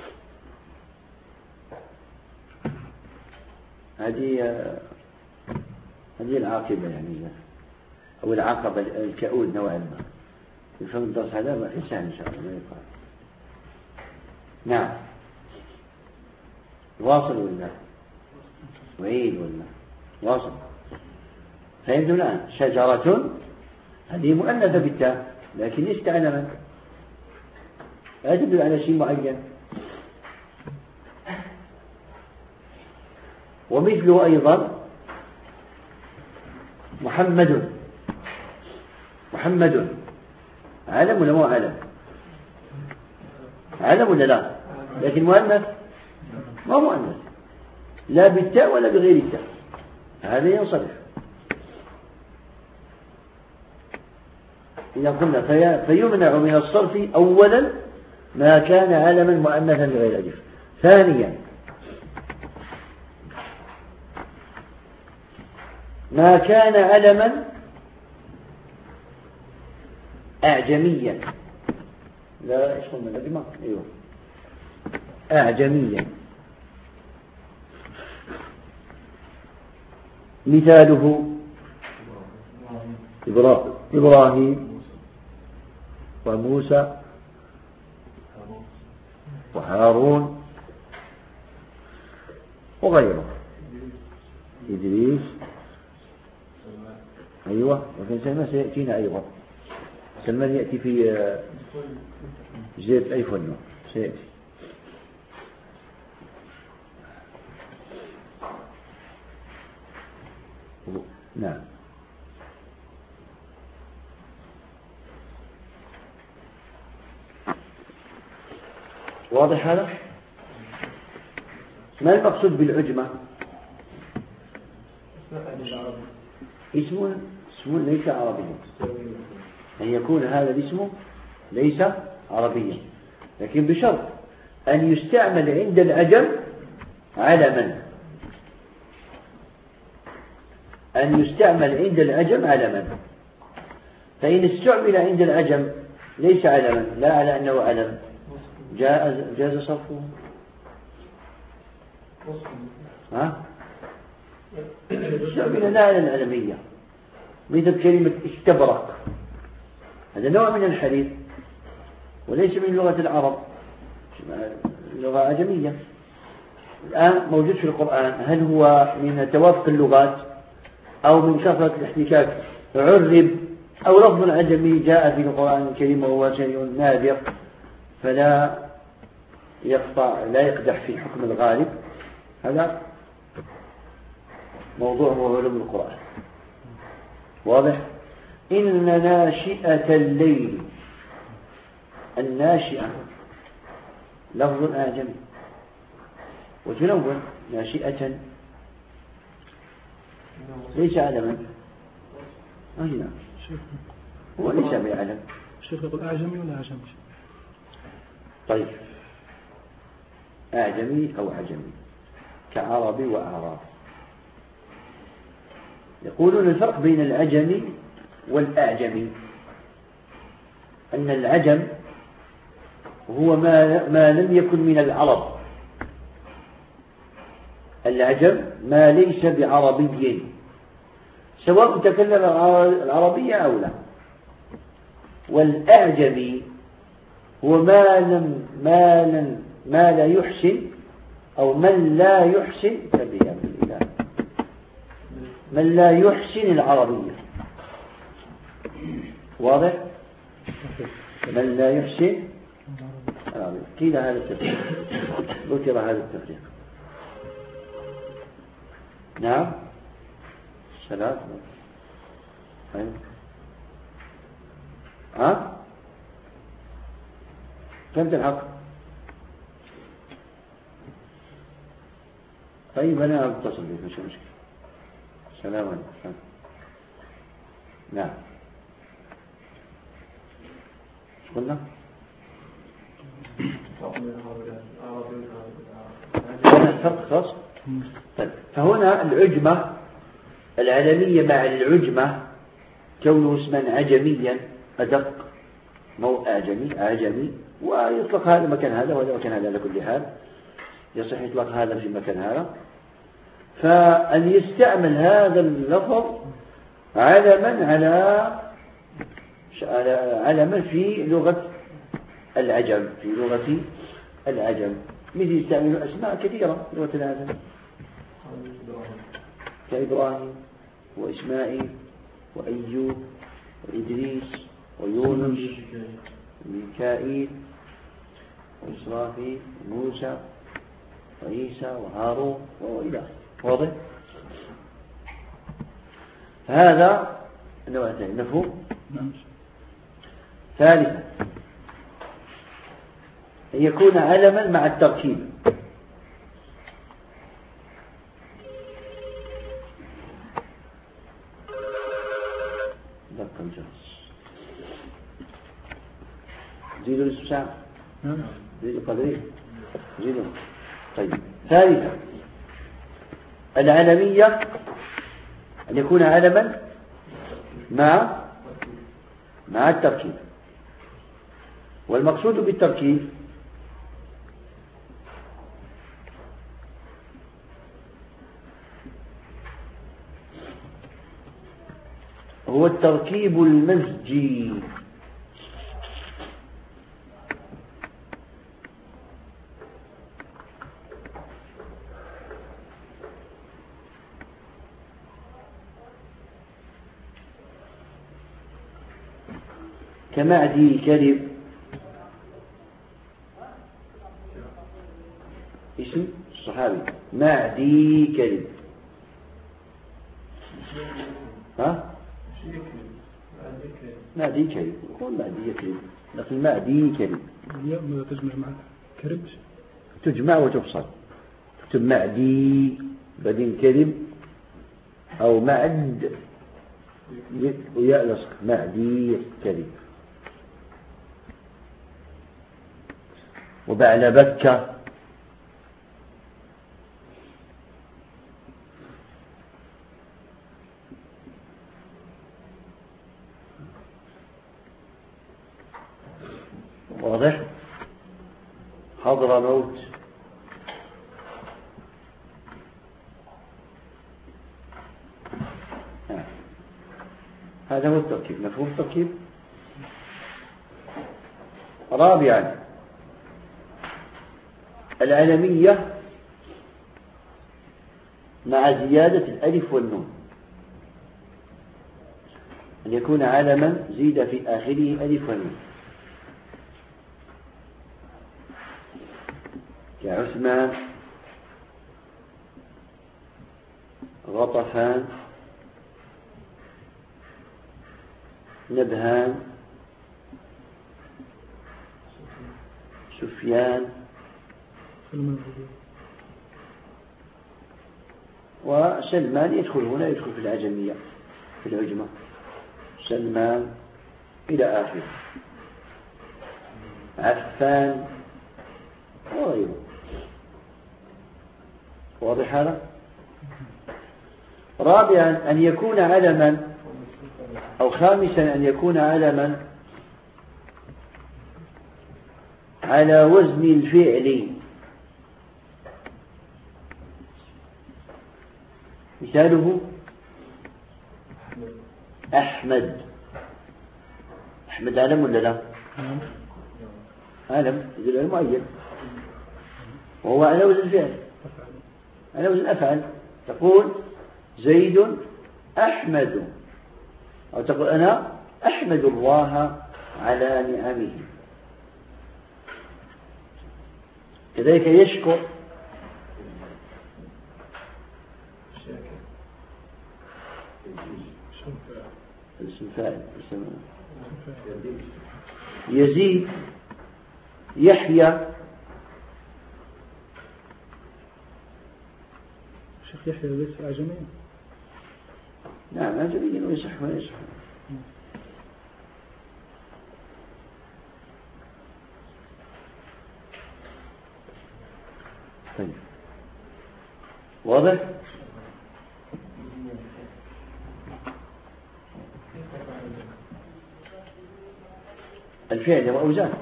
هذه هذه العاقبة يعني، أو العقبة الكؤود نوعا ما. يفهم الدرس هذا ما إنسان إن شاء الله ما يقال. نعم واصل ولا وعيد ولا واصل؟ فهمتم الآن؟ شجرة هذه مؤنثة بالتاء لكن ليست علما، لا تدل على شيء معين. ومثله أيضا محمد. محمد علم ولا مو علم؟ علم ولا لا؟ لكن مؤنث ما مؤنث لا بالتاء ولا بغير التاء، هذا ينصرف. إذا قلنا في فيمنع من الصرف أولا ما كان علما مؤنثا بغير ألف. ثانيا ما كان علما أعجميا. لا إيش قلنا الأجمع؟ أيوه أعجميا. مثاله إبراهيم وموسى وهارون وغيره، إدريس، أيوة، وفي سلمان سيأتينا أيضا، سلمان يأتي في جزيرة أي فنو سيأتي. نعم. واضح هذا؟ ما المقصود بالعجمة؟ اسم اسم ليس عربيا، أن يكون هذا الاسم ليس عربيا، لكن بشرط أن يستعمل عند العجم علما، أن يستعمل عند العجم علما. فإن استعمل عند العجم ليس علما، لا على أنه علم، جاز جاز صرفه. ها؟ استعمل لا على العلمية، مثل كلمة استبرق، هذا نوع من الحديث وليس من لغة العرب، لغة عجمية. الآن موجود في القرآن، هل هو من توافق اللغات أو من كثرة الاحتكاك عرب، أو لفظ عجمي جاء في القرآن الكريم وهو شيء نادر فلا يقطع لا يقدح في حكم الغالب؟ هذا موضوع علوم القرآن. واضح؟ إن ناشئة الليل، الناشئة لفظ أعجمي، وتنون ناشئة ليس علما. هنا هو ليس بعلم. الشيخ يقول أعجمي ولا أعجمي؟ طيب، أعجمي أو عجمي كعربي وأعراب. يقولون الفرق بين العجمي والأعجمي أن العجم هو ما, ما لم يكن من العرب، العجم ما ليس بعربي سواء تكلم العربية أو لا. والأعجمي هو ما لم ما لم ما لا يحسن أو من لا يحسن تبيا بالإله من لا يحسن العربية. واضح؟ من لا يحسن العربية. قيل هذا التفريق، ذكر هذا التفريق. نعم. ثلاث. أيوة. ها؟ كم تلحق؟ طيب أنا أتصل بك مش مشكلة. السلام عليكم. نعم. شو قلنا؟ فرق خاص. طيب فهنا العجمة العلمية مع العجمة كونه اسما عجميا أدق، مو أعجمي أعجمي، ويطلق هذا مكان هذا وهذا مكان هذا. على كل حال يصح يطلق هذا في مكان هذا. فأن يستعمل هذا اللفظ علما على علما في لغة العجم، في لغة العجم، مثل يستعمل أسماء كثيرة في لغة العجم كإبراهيم وإسماعيل وأيوب وإدريس ويونس وميكائيل وإسرافيل وموسى وعيسى وهارون وإله. واضح؟ هذا نوعين. مفهوم؟ ثالثا أن يكون علما مع التركيب. دق الجرس. زيدوا الاسم زيدوا قدرين زيدوا. طيب ثالثا العلمية أن يكون علما مع مع التركيب. والمقصود بالتركيب هو التركيب المزجي، كمعدي كلب اسم الصحابي معدي كلب. ها معدي كلب، يقول معدي كلب، لكن معدي كلب ماذا تجمع مع كلب؟ تجمع وتفصل، تكتب معدي بعدين كلب أو معد وياء لصق معدي كلب. وبعلبكة واضح. حضرموت هذا هو التركيب. مفهوم التركيب. رابعا العلمية مع زيادة الألف والنون، أن يكون علما زيد في آخره ألف ونون، كعثمان غطفان نبهان سفيان وسلمان. يدخل هنا، يدخل في العجمية في العجمة، سلمان إلى آخره، عفان وغيره. واضح هذا. رابعا أن يكون علما، أو خامسا أن يكون علما على وزن الفعل. مثاله أحمد. أحمد علم ولا لا؟ علم يدل على معين، وهو على وزن الفعل، على وزن أفعل. تقول زيد أحمد، أو تقول أنا أحمد الله على نعمه. كذلك يشكر اسم فاعل. يزيد يحيى. شيخ يحيى ليس أعجميا؟ نعم أعجميا ويصح ويصح. طيب واضح. الفعل وأوزان،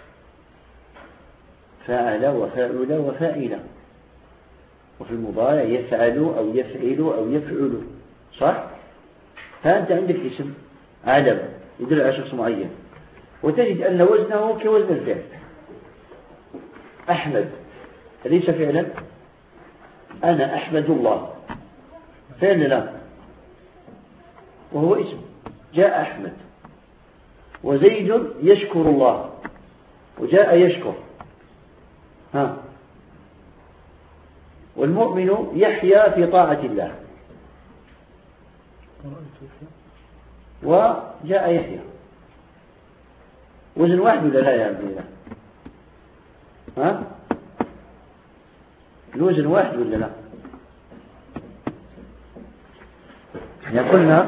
فاعل وفاعل وفاعل، وفي المضارع يفعل أو يفعل أو يفعل، صح؟ فأنت عندك اسم علم يدل على شخص معين، وتجد أن وزنه كوزن الفعل. أحمد أليس فعلا؟ أنا أحمد الله فعل لا، وهو اسم. جاء أحمد. وزيد يشكر الله، وجاء يشكر. ها. والمؤمن يحيا في طاعة الله، وجاء يحيى. وزن واحد ولا لا يا عبد الله؟ ها؟ الوزن واحد ولا لا؟ احنا قلنا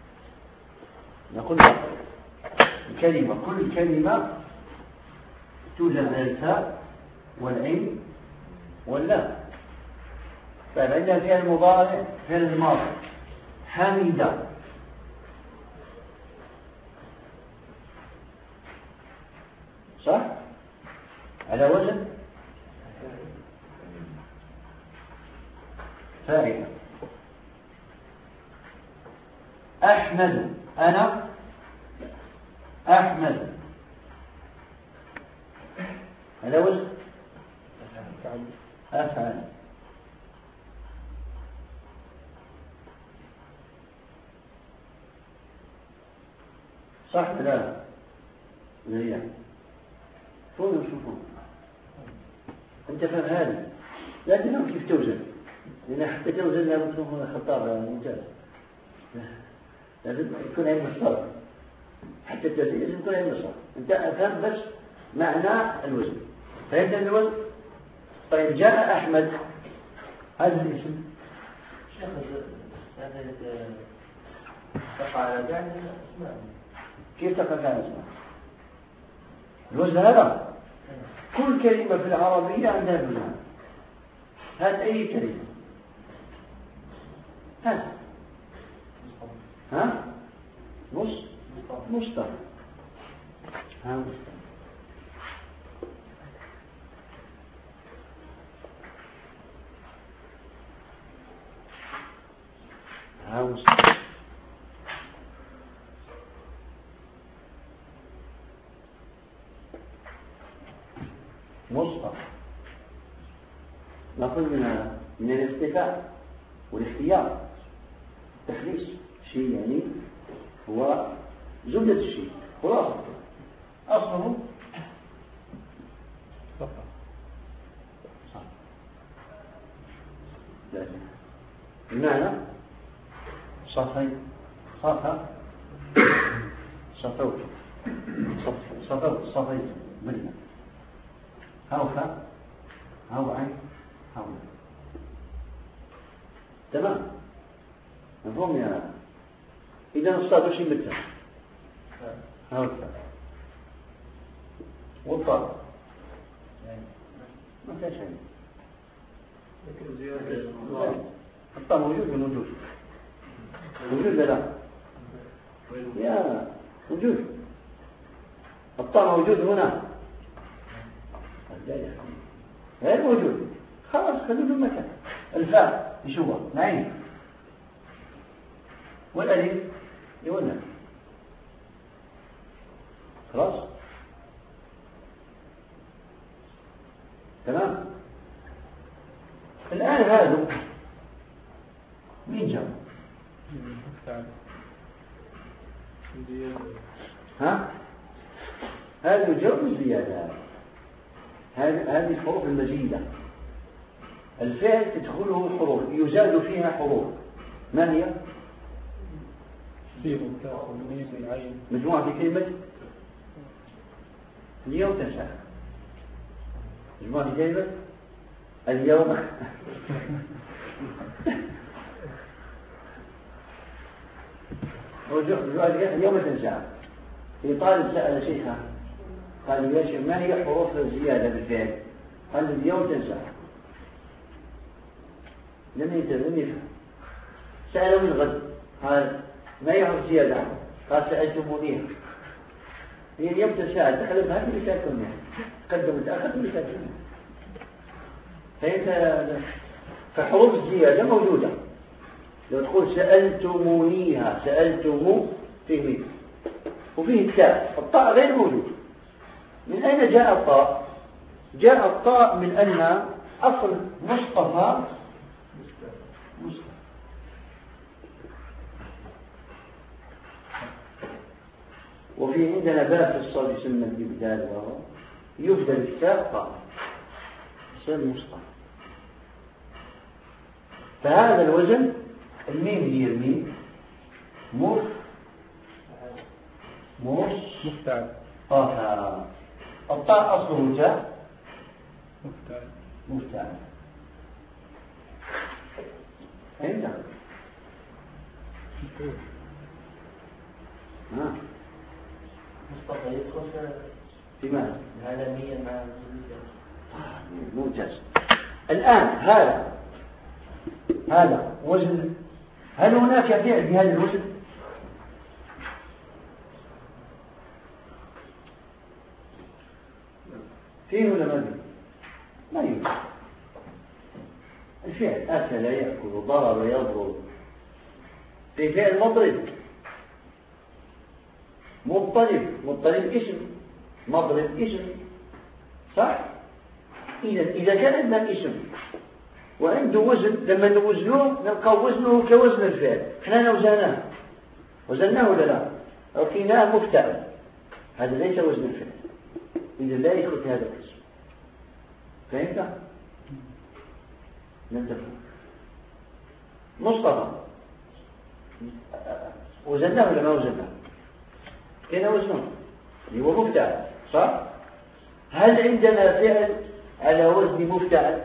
نقول كلمة، كل كلمة توجد الفاء والعين واللام. طيب عندنا فعل المضارع فعل الماضي حمد، صح؟ على وزن فاعل. أحمد، أنا أحمد على وزن أفعل. صح لا لا شوفوا شوفوا أنت فهم هذه، لا تفهم كيف توزن، لأن حتى توزن لازم تكون خطار ممتاز، لازم يكون علم الصرف، حتى التوزين لازم يكون علم الصرف. أنت فهم بس معنى الوزن، فهمت الوزن؟ طيب جاء أحمد هذا الاسم شيخ هذا تقع على جعل اسماء. كيف تقع على اسماء؟ الوزن هذا كل كلمة في العربية عندها وزن. هات أي كلمة، هات ها مص مصطفى، ها مصطفى ها مصطفى مصطفى. نأخذ من من الاستفاء والاختيار، التخليص شيء يعني هو زبدة الشيء، خلاصة أصله صفا صفا بمعنى صفي صفا صفوت صفوت صفيت منا هوفا هو عين هو. تمام مفهوم يا إذا نصطاد شيء مثل هوفا والطاء ما فيها شيء، الطاء موجود من وجود موجود لا يا وجود، الطاء موجود هنا غير موجود، خلاص خلوه في مكان. الفاء يشوفها نعيم والالف يولد، خلاص تمام. الآن هذا مين جاء؟ ها هذا يجوز زيادة، هذه الحروف المزيدة، الفعل تدخله حروف يزاد فيها حروف، ما هي؟ مجموعة في كلمة اليوم تنسى، مجموعة في كلمة اليوم اليوم تنسى. في طالب سأل شيخه قال يا شيخ ما هي حروف الزيادة بالفعل؟ قال اليوم تنسى، لم يفهم. سأله من غد قال ما هي حروف زيادة؟ قال سألتمونيها. هي اليوم تنسى تحلف هذه اللي سألتمونيها، قدم متأخر اللي سألتمونيها. فهمت؟ فحروف الزيادة موجودة، لو تقول سألتمونيها سألتمو فيه مين وفيه التاء، الطاء غير موجود. من أين جاء الطاء؟ جاء الطاء من أن أصل مصطفى مصطفى وفي عندنا باب في الصلب يسمى الإبدال، وهو يبدل التاء طاء يسمى مصطفى. فهذا الوزن الميم هي الميم مف مص مفتعل طه، الطاء أصله تاء مفتعل مفتعل. فهمت؟ مصطفى يدخل في ماذا؟ العالمية مع ممتاز. الآن هذا هذا وزن، هل هناك فعل بهذا الوزن؟ فيه ولا ما فيه؟ ما يوجد. الفعل أكل يأكل ضرب يضرب، في فعل مضرب، مضطرب، مضطرب اسم، مضرب اسم، صح؟ إذا إذا كان عندنا اسم وعنده وزن، لما نوزنوه نلقى وزنه كوزن الفعل، احنا نوزناه وزناه ولا لا؟ لقيناه مفتعل، هذا ليس وزن الفعل، إذا لا يدخل في هذا القسم. فهمت؟ لم تفهم. مصطفى وزناه ولا ما وزناه؟ كان وزنه اللي هو مفتعل، صح؟ هل عندنا فعل على وزن مفتعل؟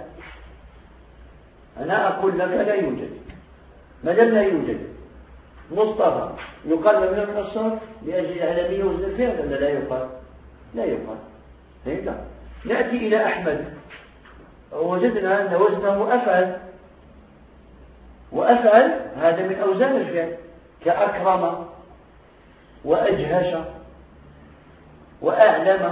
أنا أقول لك لا يوجد. ما دام لا يوجد، مصطفى يقال من الصرف لأجل العالمية وزن الفعل ولا لا يقال؟ لا يقال. فهمت؟ نأتي إلى أحمد، وجدنا أن وزنه أفعل، وأفعل هذا من أوزان الفعل، كأكرم وأجهش وأعلم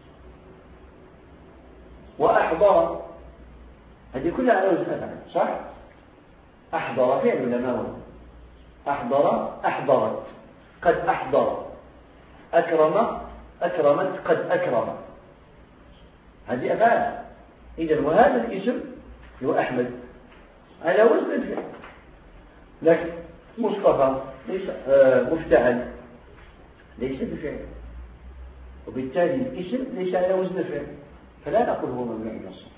وأحضر، هذه كلها على وزن أفعل، صح؟ أحضر فعل ولا ما هو؟ أحضر أحضرت، قد أحضر، أكرم أكرمت، قد أكرم، هذه أفعال. إذن وهذا الاسم هو أحمد على وزن الفعل، لكن مصطفى ليس آه مفتعل، ليس بفعل، وبالتالي الاسم ليس على وزن الفعل، فلا نقول هو ممنوع من الصرف.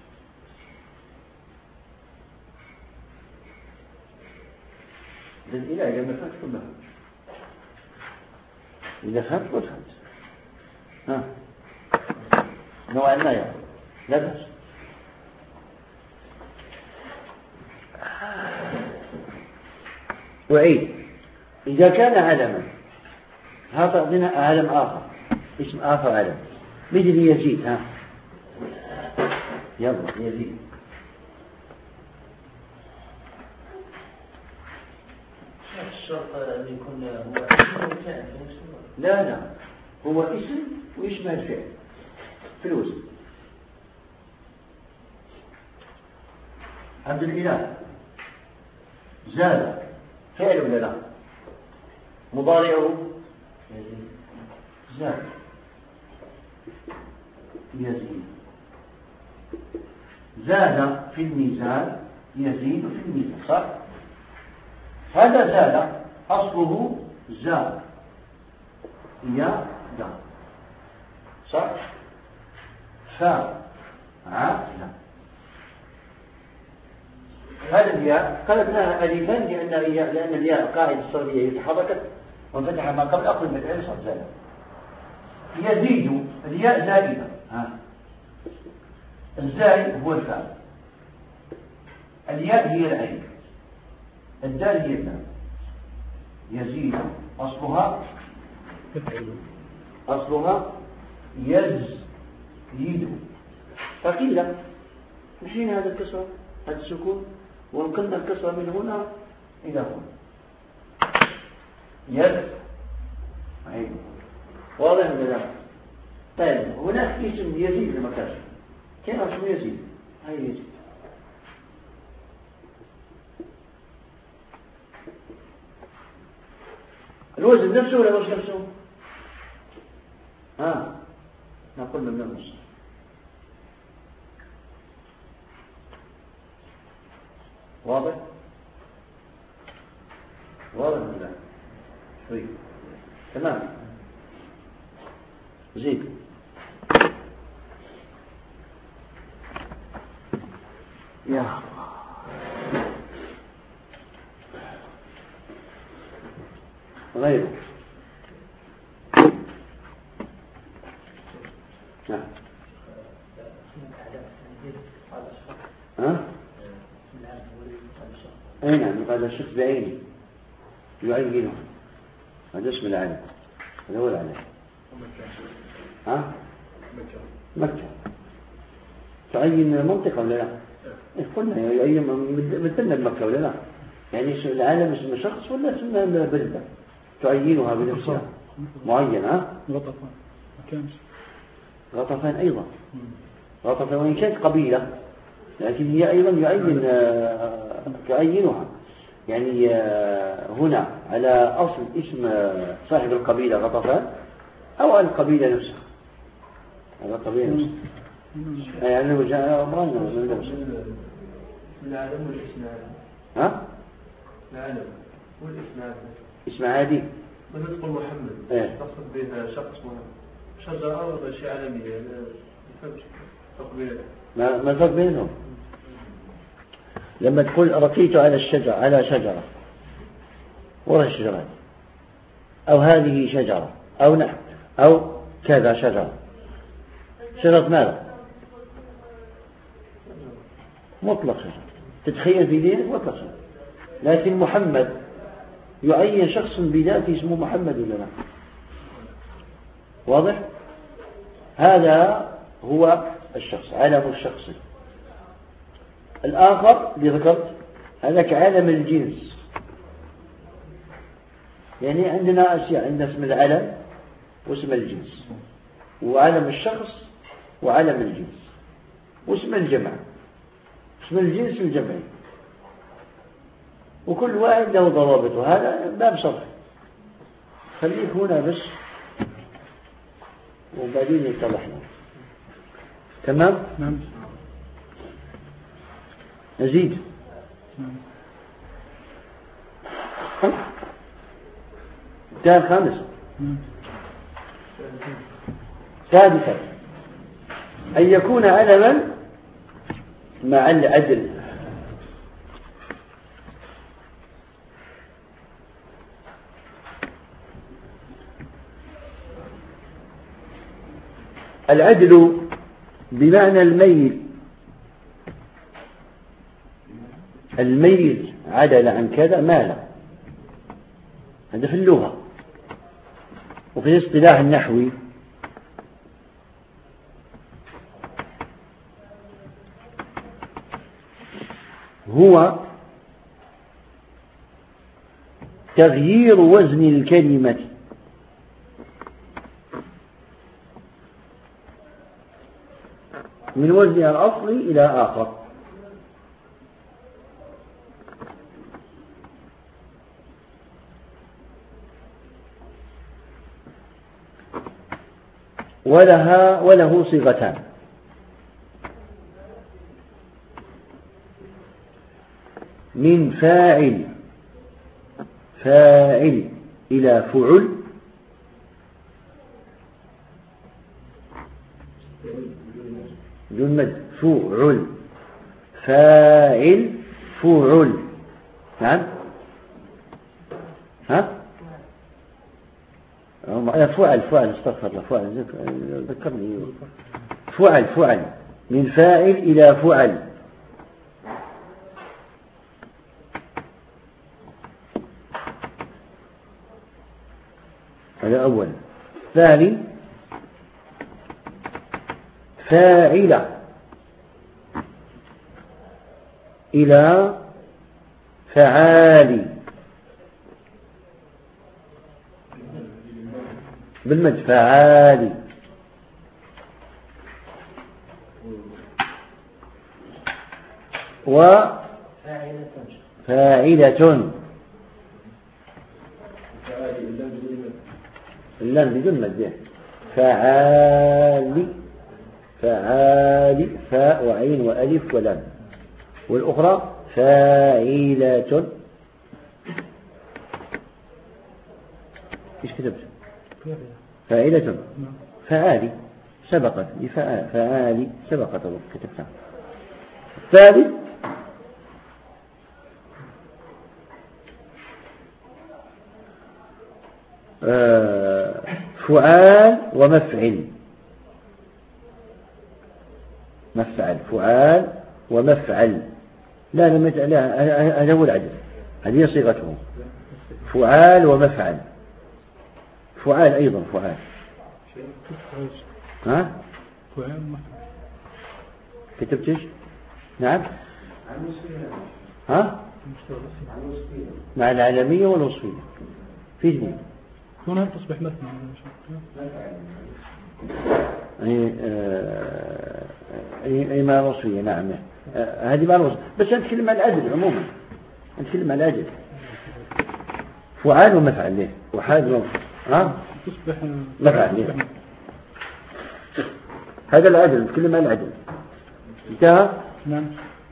إذن إلى إذا ما فهمت كلها، إذا فهمت ما فهمت، ها نوعا ما يعني لا بأس. وعيد إذا كان علما، هذا عندنا علم آخر، اسم آخر علم، مثل يزيد. ها يلا يزيد. الشرط أن يكون هو اسم وفعل. لا لا، هو اسم ويشبه الفعل في الوزن. عبد الإله زاد، فعل ولا لا؟ مضارعه زاد، يزيد. زاد في الميزان يزيد في الميزان، صح؟ هذا زاد أصله زاد يا دا، صح؟ فا ع لا. هذا الياء قلبناها ألفا لأن الياء لأن الياء القاعدة الصرفية تحركت وانفتح ما قبل أقل من العين صار زاد. يزيد الياء زائدة، ها الزائد هو الفاء، الياء هي العين، الدال هي الدال. يزيد أصلها أصلها يزيد، فقيل نحين هذا الكسر هذا السكون ونقلنا الكسر من هنا إلى هنا، يد عين، واضح ولا لا؟ طيب هناك اسم يزيد لما كان كان اسمه يزيد، هاي يزيد. الوزن نفسه ولا مش نفسه؟ ها نقول من النص. واضح؟ واضح ولا لا؟ شوي تمام. زيد. يا غيره. نعم. ها؟ أي نعم، هذا الشخص بعينه مكة تعين منطقة ولا لا؟ قلنا يعين مثلنا بمكة ولا لا؟ يعني العالم اسم شخص ولا اسم بلدة تعينها بنفسها معينة. غطفان كانش غطفان أيضا غطفان وإن كانت قبيلة لكن هي أيضا يعين تعينها يعني هنا على أصل اسم صاحب القبيلة غطفان أو على القبيلة نفسها على القبيلة نفسها يعني وجاء أمرنا من نفسه العالم والاسم عادي. ها؟ العالم والاسم عادي. اسم عادي لما تقول محمد إيه؟ تقصد به شخص شجرة ولا شيء عالمي تقبيل ما ما الفرق بينهم؟ لما تقول رقيت على الشجرة على شجرة ورا الشجرة أو هذه شجرة أو نحن أو كذا شجرة شجرة ماذا؟ مطلق شجرة تتخيل في دينك مطلق شجرة. لكن محمد يعين شخص بذاته اسمه محمد ولا لا؟ واضح؟ هذا هو الشخص علم الشخص. الآخر اللي ذكرت هذاك عالم الجنس يعني عندنا أشياء عندنا اسم العلم واسم الجنس وعلم الشخص وعلم الجنس واسم الجمع اسم الجنس الجمعي وكل واحد له ضوابطه. هذا باب صرف خليك هنا بس وبعدين يتضح لنا. تمام؟ نعم. نزيد. كتاب خامس. سادسا أن يكون علما مع العدل. العدل بمعنى الميل الميل عدل عن كذا مالا. هذا في اللغة. وفي الاصطلاح النحوي هو تغيير وزن الكلمة من وزنها الأصلي إلى آخر. ولها وله صيغتان. من فاعل فاعل إلى فعل دون مد فعل فاعل فعل. نعم ها فعل فعل استغفر الله فعل ذكرني فعل فعل من فاعل إلى فعل. هذا أول. ثاني فاعل إلى فعال بالمد فعال. وفاعلة اللام بدون مد فعال فعال فاء وعين وألف ولام. والأخرى فاعلة إيش كتبت؟ فاعلة فعالي سبقت فعالي سبقت كتبتها. الثالث فعال ومفعل مفعل فعال ومفعل لا لا هذا هو العدل. هذه صيغته فعال ومفعل. فعال أيضا فعال ها فعل مفعول. كتبتش؟ نعم. ها؟ مع العالمية والوصفية في اثنين. هنا تصبح مثنى. أي آه أي مع الوصفية. نعم. آه هذه مع الوصفية، بس نتكلم عن العدل عموما. نتكلم عن العدل. فعال ومفعل له. وحال و ها؟ تصبح مفعل له. هذا العدل. نتكلم عن العدل. انتهى؟ نعم.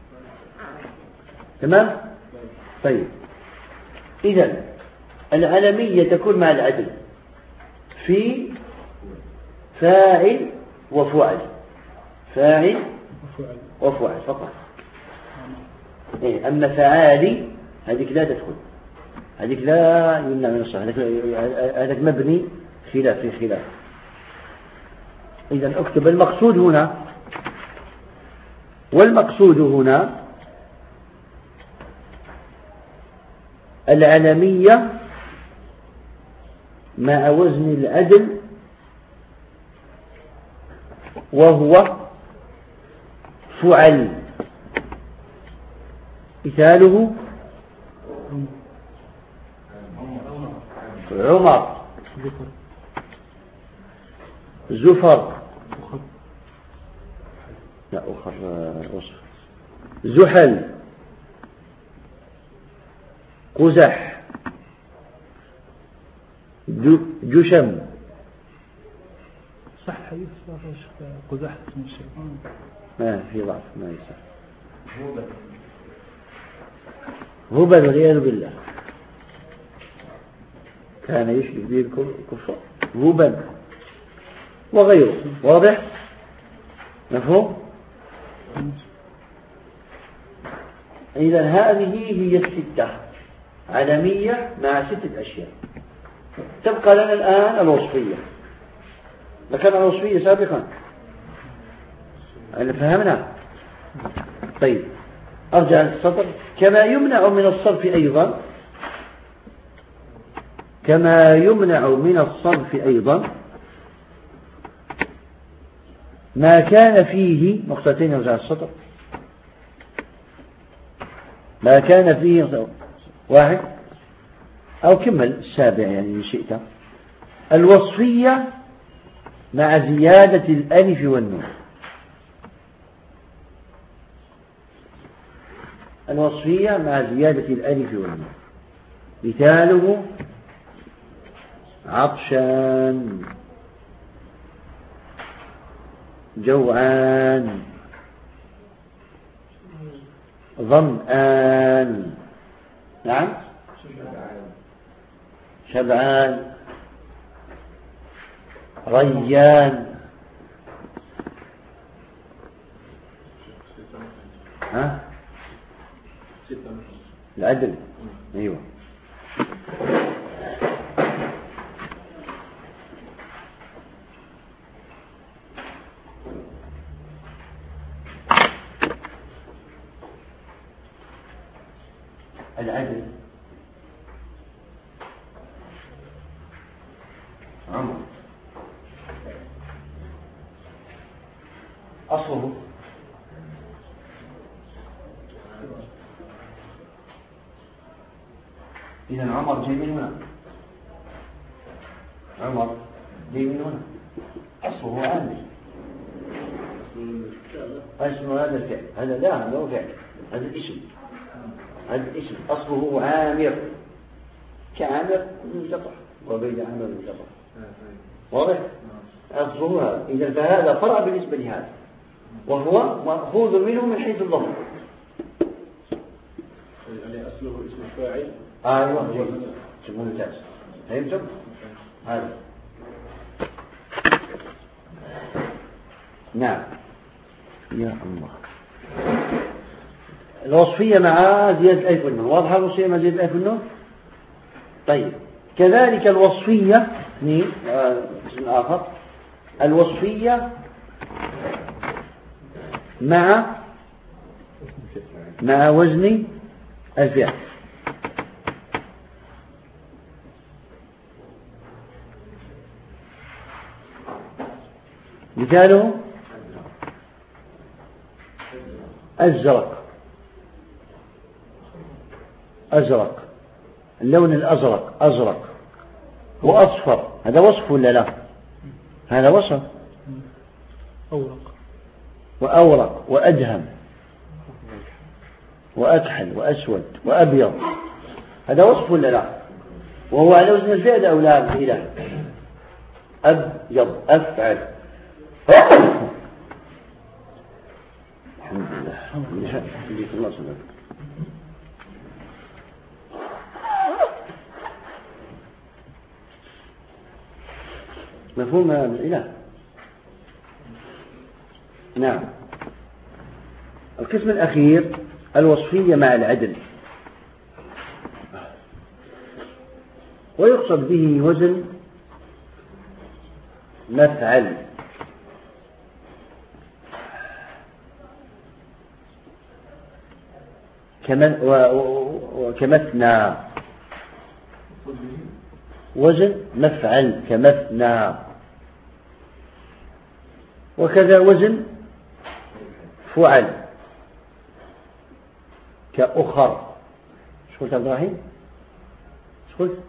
تمام؟ طيب إذن العلمية تكون مع العدل في فاعل وفعل. فاعل وفعل فقط. إيه. أما فعالي هذيك لا تدخل، هذيك لا يمنع من الصحة، هذاك مبني خلاف في خلاف. إذن اكتب المقصود هنا، والمقصود هنا العلمية مع وزن العدل، وهو فعل. مثاله عمر، زفر، لا أخر وصف، زحل، قزح، جشم. صح يصح قزح اسم الشيطان. ما في ضعف، ما يصح. هبل والعياذ بالله، كان يشرك به الكفار. هبل وغيره. واضح؟ مفهوم؟ إذا هذه هي الستة علمية مع ستة أشياء. تبقى لنا الآن الوصفية. ذكرنا الوصفية سابقا، فهمنا. طيب أرجع للسطر. كما يمنع من الصرف أيضا، كما يمنع من الصرف أيضا ما كان فيه نقطتين. أرجع للسطر. ما كان فيه واحد أو كمل السابع يعني إن شئت. الوصفية مع زيادة الألف والنون. الوصفية مع زيادة الألف والنون. مثاله عطشان، جوعان، ظمآن، نعم، شبعان، ريان. ها؟ العدل. ايوه. العدل عمر أصله إذن عمر جاي من هنا. عمر جاي من هنا، أصله عامل. اسم هذا الفعل، هذا لا هذا هو فعل، هذا الاسم، هذا الاسم أصله عامر، كعامر منشطح وبين عامر منشطح. واضح؟ أصله هذا. إذن فهذا فرع بالنسبة لهذا، وهو مأخوذ منه من حيث اللفظ. يعني أصله اسم الفاعل. أيوة ممتاز. فهمتم؟ هذا نعم. يا الله. الوصفية مع زيادة ألف والنون. واضحة الوصفية مع زيادة ألف والنون؟ طيب كذلك الوصفية اثنين اسم آخر. الوصفية مع مع وزن الفعل. مثاله أزرق أزرق، اللون الأزرق أزرق، وأصفر، هذا وصف ولا لا؟ هذا وصف. أورق وأورق وأدهم وأكحل وأسود وأبيض، هذا وصف ولا لا؟ وهو على وزن الفعل أو لا؟ الإله أبيض أفعل. الحمد لله الحمد لله. مفهوم هذا الإله؟ نعم. القسم الأخير الوصفية مع العدل، ويقصد به وزن مفعل وكمثنى، وزن مفعل كمثنى، وكذا وزن فعل كأخر. شو قلت عبد الرحيم؟ شو قلت؟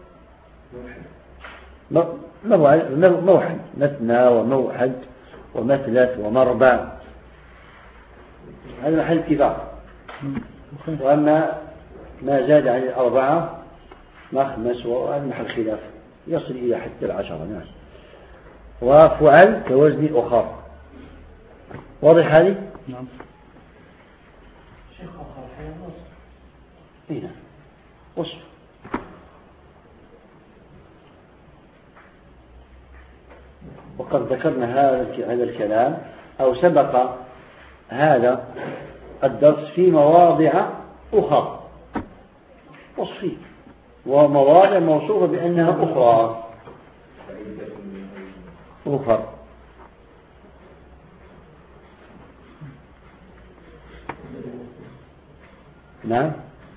موحد، مثنى وموحد ومثلث ومربع، هذا محل اتفاق. وأما ما زاد عن الأربعة مخمس، وهذا محل خلاف يصل إلى حتى العشرة. نعم. وفعل كوزن أخر. واضح هذه؟ نعم. شيخ أخر في الوصف. هنا وصف. وقد ذكرنا هذا هذا الكلام أو سبق هذا الدرس في مواضع أخرى وصفية، ومواضع موصوفة بأنها أخرى أخرى. نعم.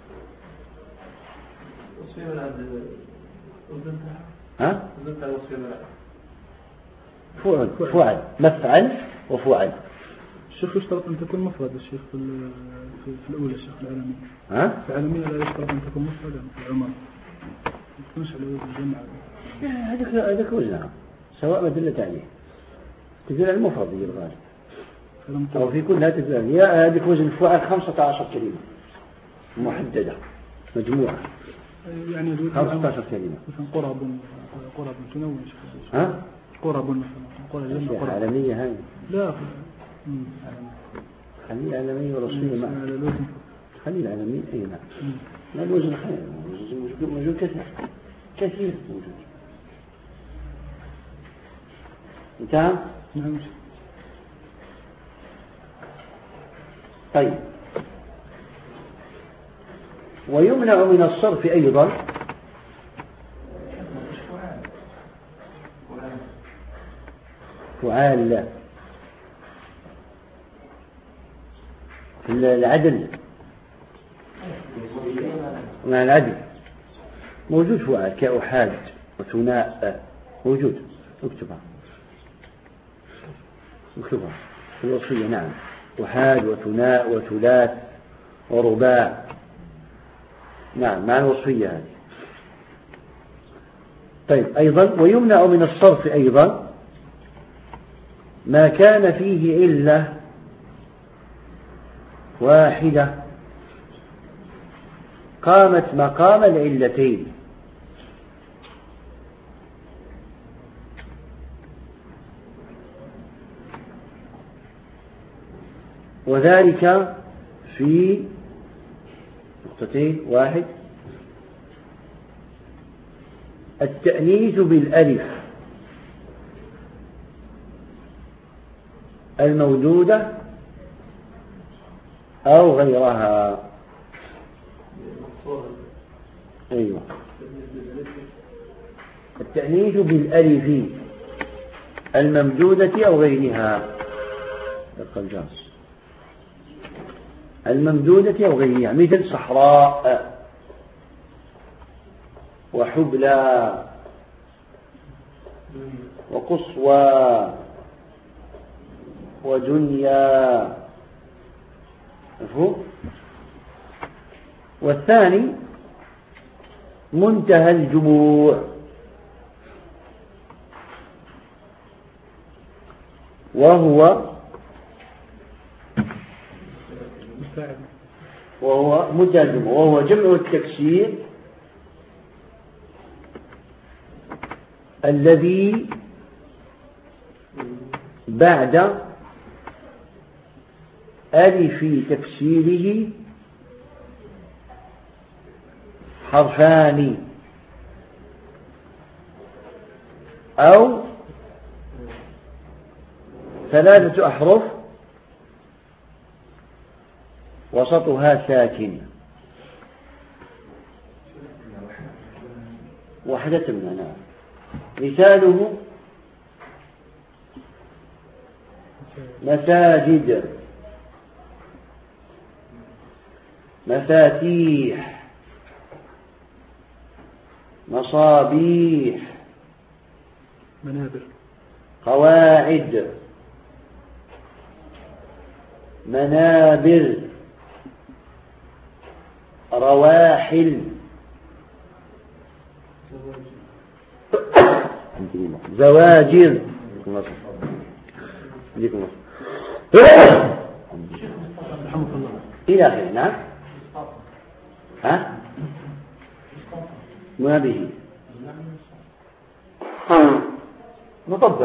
وصفية من عند ها؟ وزنتها وصفية من عند فعل فعل مفعل وفعل. الشيخ يشترط أن تكون مفرد الشيخ في في, في الأولى الشيخ العالمية. ها؟ في العالمية لا يشترط أن تكون مفردا في العمر، ما تكونش على وزن الجمع. هذاك هذاك وزنها سواء ما دلت عليه، تدل على المفرد هي الغالب، أو في كلها تدل. يا هذيك وزن فعل خمسة عشر كلمة محددة مجموعة، يعني خمسة عشر كلمة. مثلا قرب قرب تنوي. ها؟ قرب مثلا قرب جمع قرب. عالمية هاي. لا. خلي العالمية ورسمية معك. خلي العالمية أي نعم. لا الوزن خير، موجود كثير كثير موجود. انتهى؟ نعم. طيب. ويمنع من الصرف أيضا فعال في العدل. مع العدل موجود فعال كأحاد وثناء موجود. اكتبها اكتبها في الوصفية. نعم. أحاد وثناء وثلاث ورباع. نعم مع الوصفية هذه. طيب. أيضا ويمنع من الصرف أيضا ما كان فيه علة واحدة قامت مقام العلتين، وذلك في نقطتين. واحد التأنيث بالألف الموجودة أو غيرها. أيوة. التأنيث بالألف الممدودة أو غيرها، الممدودة أو غيرها، مثل صحراء وحبلى وقصوى ودنيا. مفهوم؟ والثاني منتهى الجموع، وهو وهو منتهى الجموع وهو جمع التكسير الذي بعد ألف تكسيره حرفان أو ثلاثة أحرف وسطها ساكن. وحدة منها مثاله مساجد، مفاتيح، مصابيح، منابر، قواعد، منابر، رواحل، زواجر، إلى آخره. نعم. ها ما به مطبق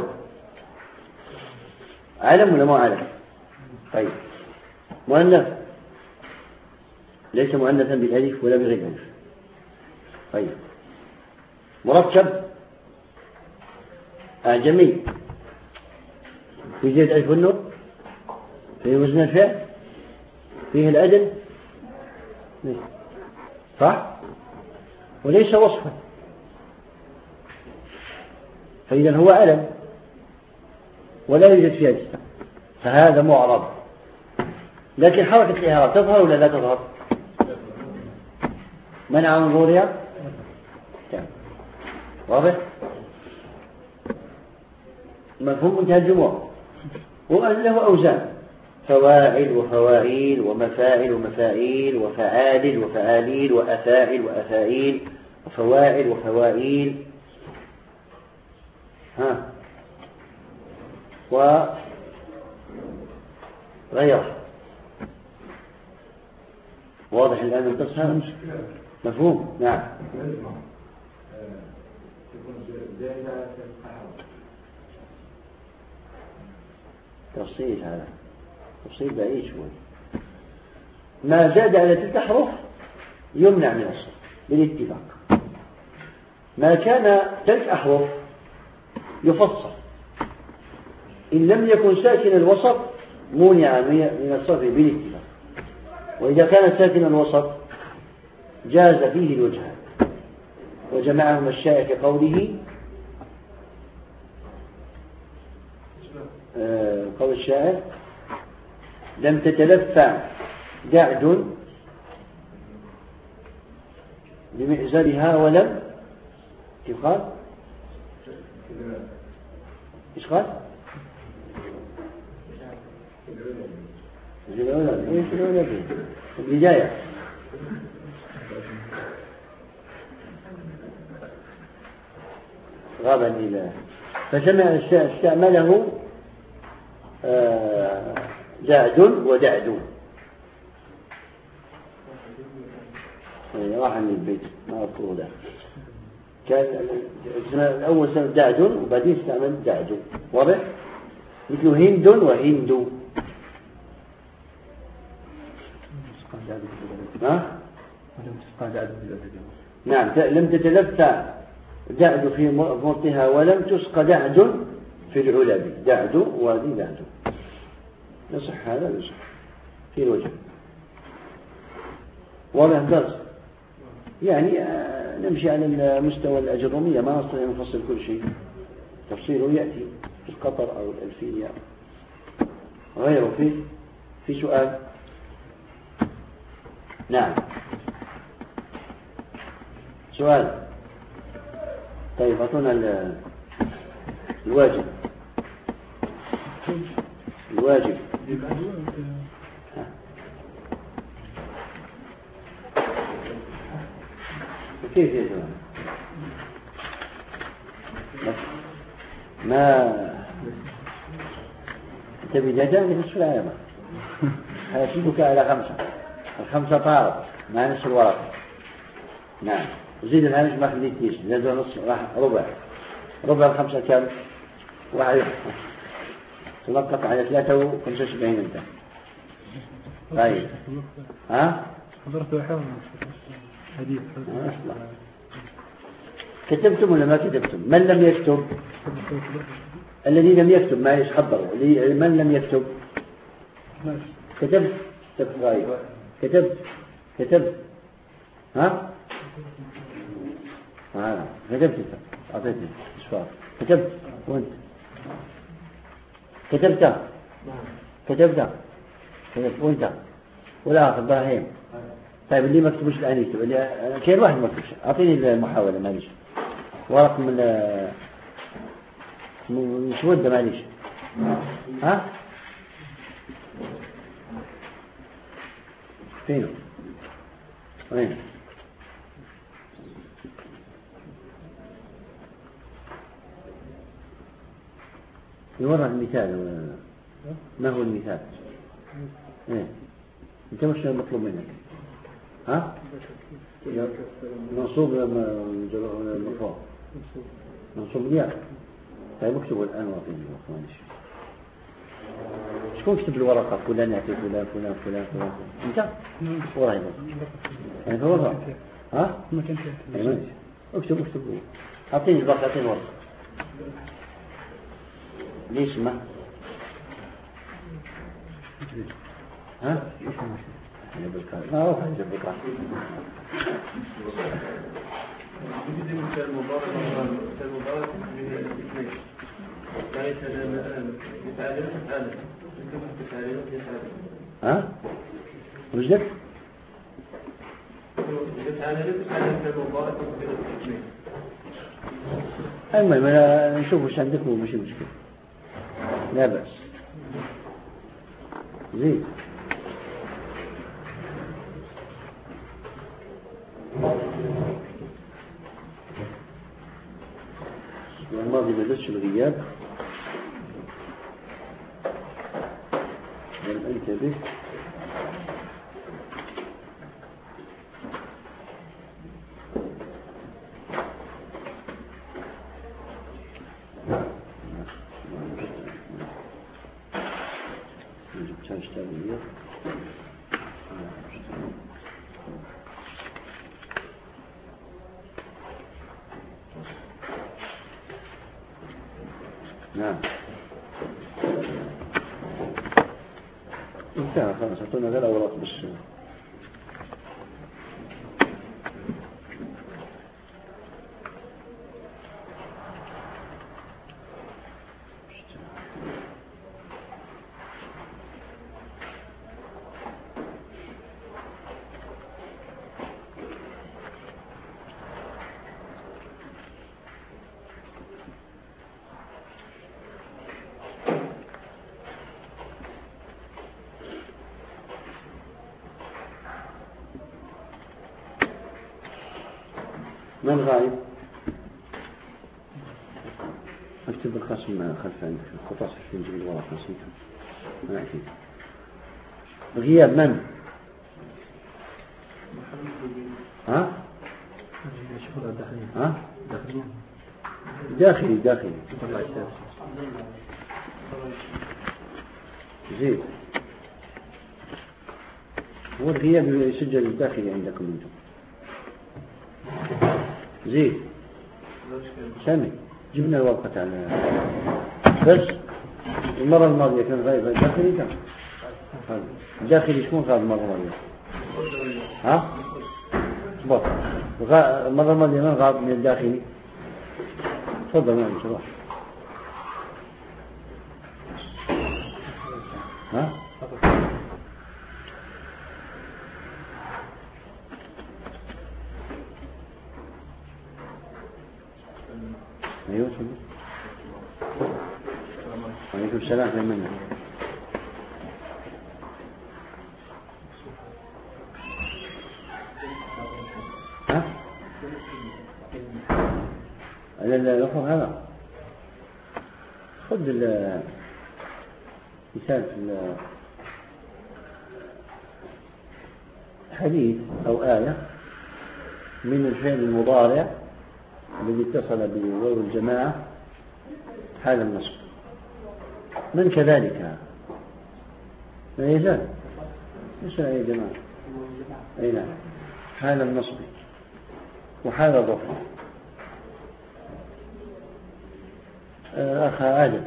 علم ولا ما علم؟ طيب مؤنث ليس مؤنثا بالالف ولا بغير الالف. طيب مركب اعجمي في زيد الف والنور، في وزن الفعل، فيه الأدل، صح؟ وليس وصفا، فإذا هو علم ولا يوجد فيه أجل، فهذا معرب. لكن حركة الإعراب تظهر ولا لا تظهر؟ منع من ظهورها واضح؟ مفهوم منتهى الجموع. وله أوزان: فواعل وفواعيل ومفاعل ومفاعيل وفعال وفعاليل وأفاعل وأفاعيل وفواعل وفواعيل، ها وغيره. واضح الآن القصة؟ مفهوم؟ نعم. تفصيل هذا تفصيل بعيد شوي. ما زاد على تلك أحرف يمنع من الصرف بالاتفاق. ما كان تلك أحرف يفصل، إن لم يكن ساكن الوسط منع من الصرف بالاتفاق، وإذا كان ساكن الوسط جاز فيه الوجهان. وجمعهم الشائع في قوله آه قول الشاعر: لم تتلفع دعد بمئزرها ولم كيف قال؟ ايش قال؟ ايش العلم؟ البداية غابا إلى فسمع استعمله دعد ودعد. راح من البيت ما أذكره ده. كان الأول سنة دعد وبعدين استعمل دعد. واضح؟ مثل هند وهند. ها؟ نعم. لم تتلفع دعد في مرتها ولم تسقى دعد في العلب. دعد وهذه دعد. يصح هذا يصح في الوجه. واضح درس؟ يعني نمشي على المستوى الأجرومية، ما نستطيع أن نفصل كل شيء. تفصيله يأتي في القطر أو الألفية غيره. فيه في سؤال؟ نعم سؤال. طيب أعطونا الواجب. الواجب كيف يا جماعة؟ ما تبي جداني نصف العلامة هيسيبك على خمسة الخمسة طارت مع نصف الورقة. نعم زيد الهامش ما خليتيش زيد نص راح ربع ربع الخمسة كم؟ واحد تنقط على ثلاثة وخمسة وسبعين انت. طيب ها؟ حضرت وحاول حديث كتبتم ولا ما كتبتم؟ من لم يكتب؟ الذي لم يكتب ما يحضروا. من لم يكتب؟ كتبت كتبت غايب كتبت كتبت ها؟ ها كتبت انت اعطيتني اشفار كتبت وانت كتبت كتبت كتبت وانت والاخر ابراهيم. طيب اللي ما كتبوش الان يكتب اللي كاين واحد ما كتبش اعطيني المحاوله معليش ورق من مسوده معليش ها فينه وين يورى المثال ما هو المثال ايه انت مش مطلوب منك ها منصوب مرفوع منصوب لياك. طيب اكتبوا الان واعطيني معلش شكون كتب الورقه فلان يعطي فلان فلان فلان فلان انت وراي يعني فورا ها ما كانش ايوه اكتب اكتب اعطيني الورقه اعطيني الورقه ليش ما ها انا بالكار ما هو حاجه بالكار يجد مثال مبارك مثال مبارك من الاثنين لا يتعلم يتعلم يتعلم يتعلم يتعلم ها وجدك يتعلم يتعلم مثال مبارك من الاثنين. المهم انا نشوف وش عندك ومش مشكله لا بأس زيد والماضي ما بدش الغياب لم انتبه نعم انتهى خلاص اعطونا غير اوراق بس من غايب اكتب القسم خلف عندك القطاس في نجيب الورق نسيته ما اكيد غياب من ها ها داخلي داخلي زيد هو الغياب يسجل الداخلي عندكم انتم زيد سامي جبنا الورقة على بس المرة الماضية كان غايب داخلي كان داخلي شكون غاب المرة الماضية ها بط المرة الماضية من غاب من الداخلي تفضل معي صباح ها ايوه عليكم السلام يا منى ها اللفظ هذا خذ مثال في حديث أو آية من الفعل المضارع الذي اتصل بواو الجماعة حال النصب. من كذلك ما يزال ليس يا جماعة أي نعم حال النصب وحال الرفع. أخ عادل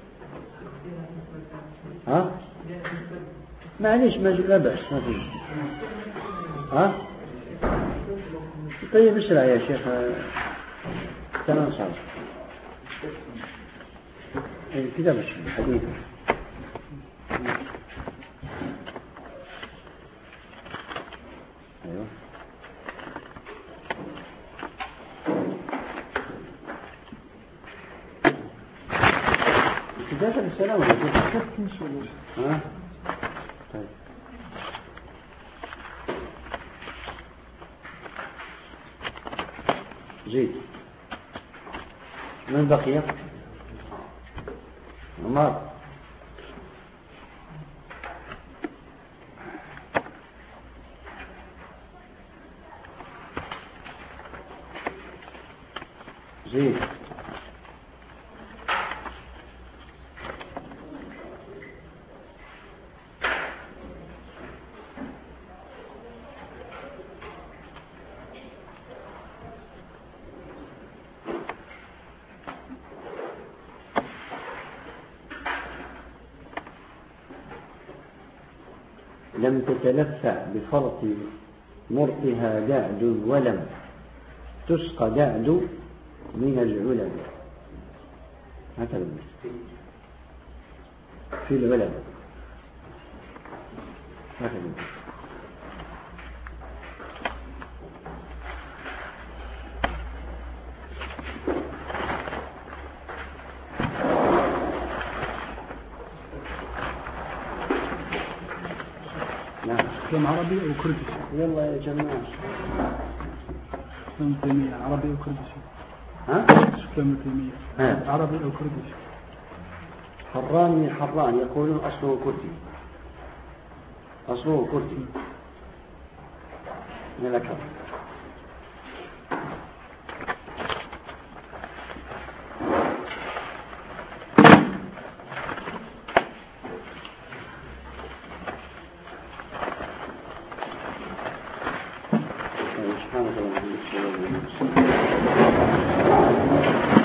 ها معليش ما لا بأس ما فيه ها طيب اسرع يا شيخ تمام صار كذا بس حديث ايوه كذا بالسلام ولا كيف ها طيب زيد من بقي عمار زيد لم تتلفع بفرط مرطها جعد ولم تسق جعد من العلم. هكذا في العلم هكذا كلام عربي أو كردي؟ يلا يا جماعة كلام تيمية عربي أو كردي؟ ها؟ كلام تيمية عربي أو كردي؟ حران من حران يقولون أصله كردي أصله كردي من الأكبر. سبحانك اللهم وبحمدك.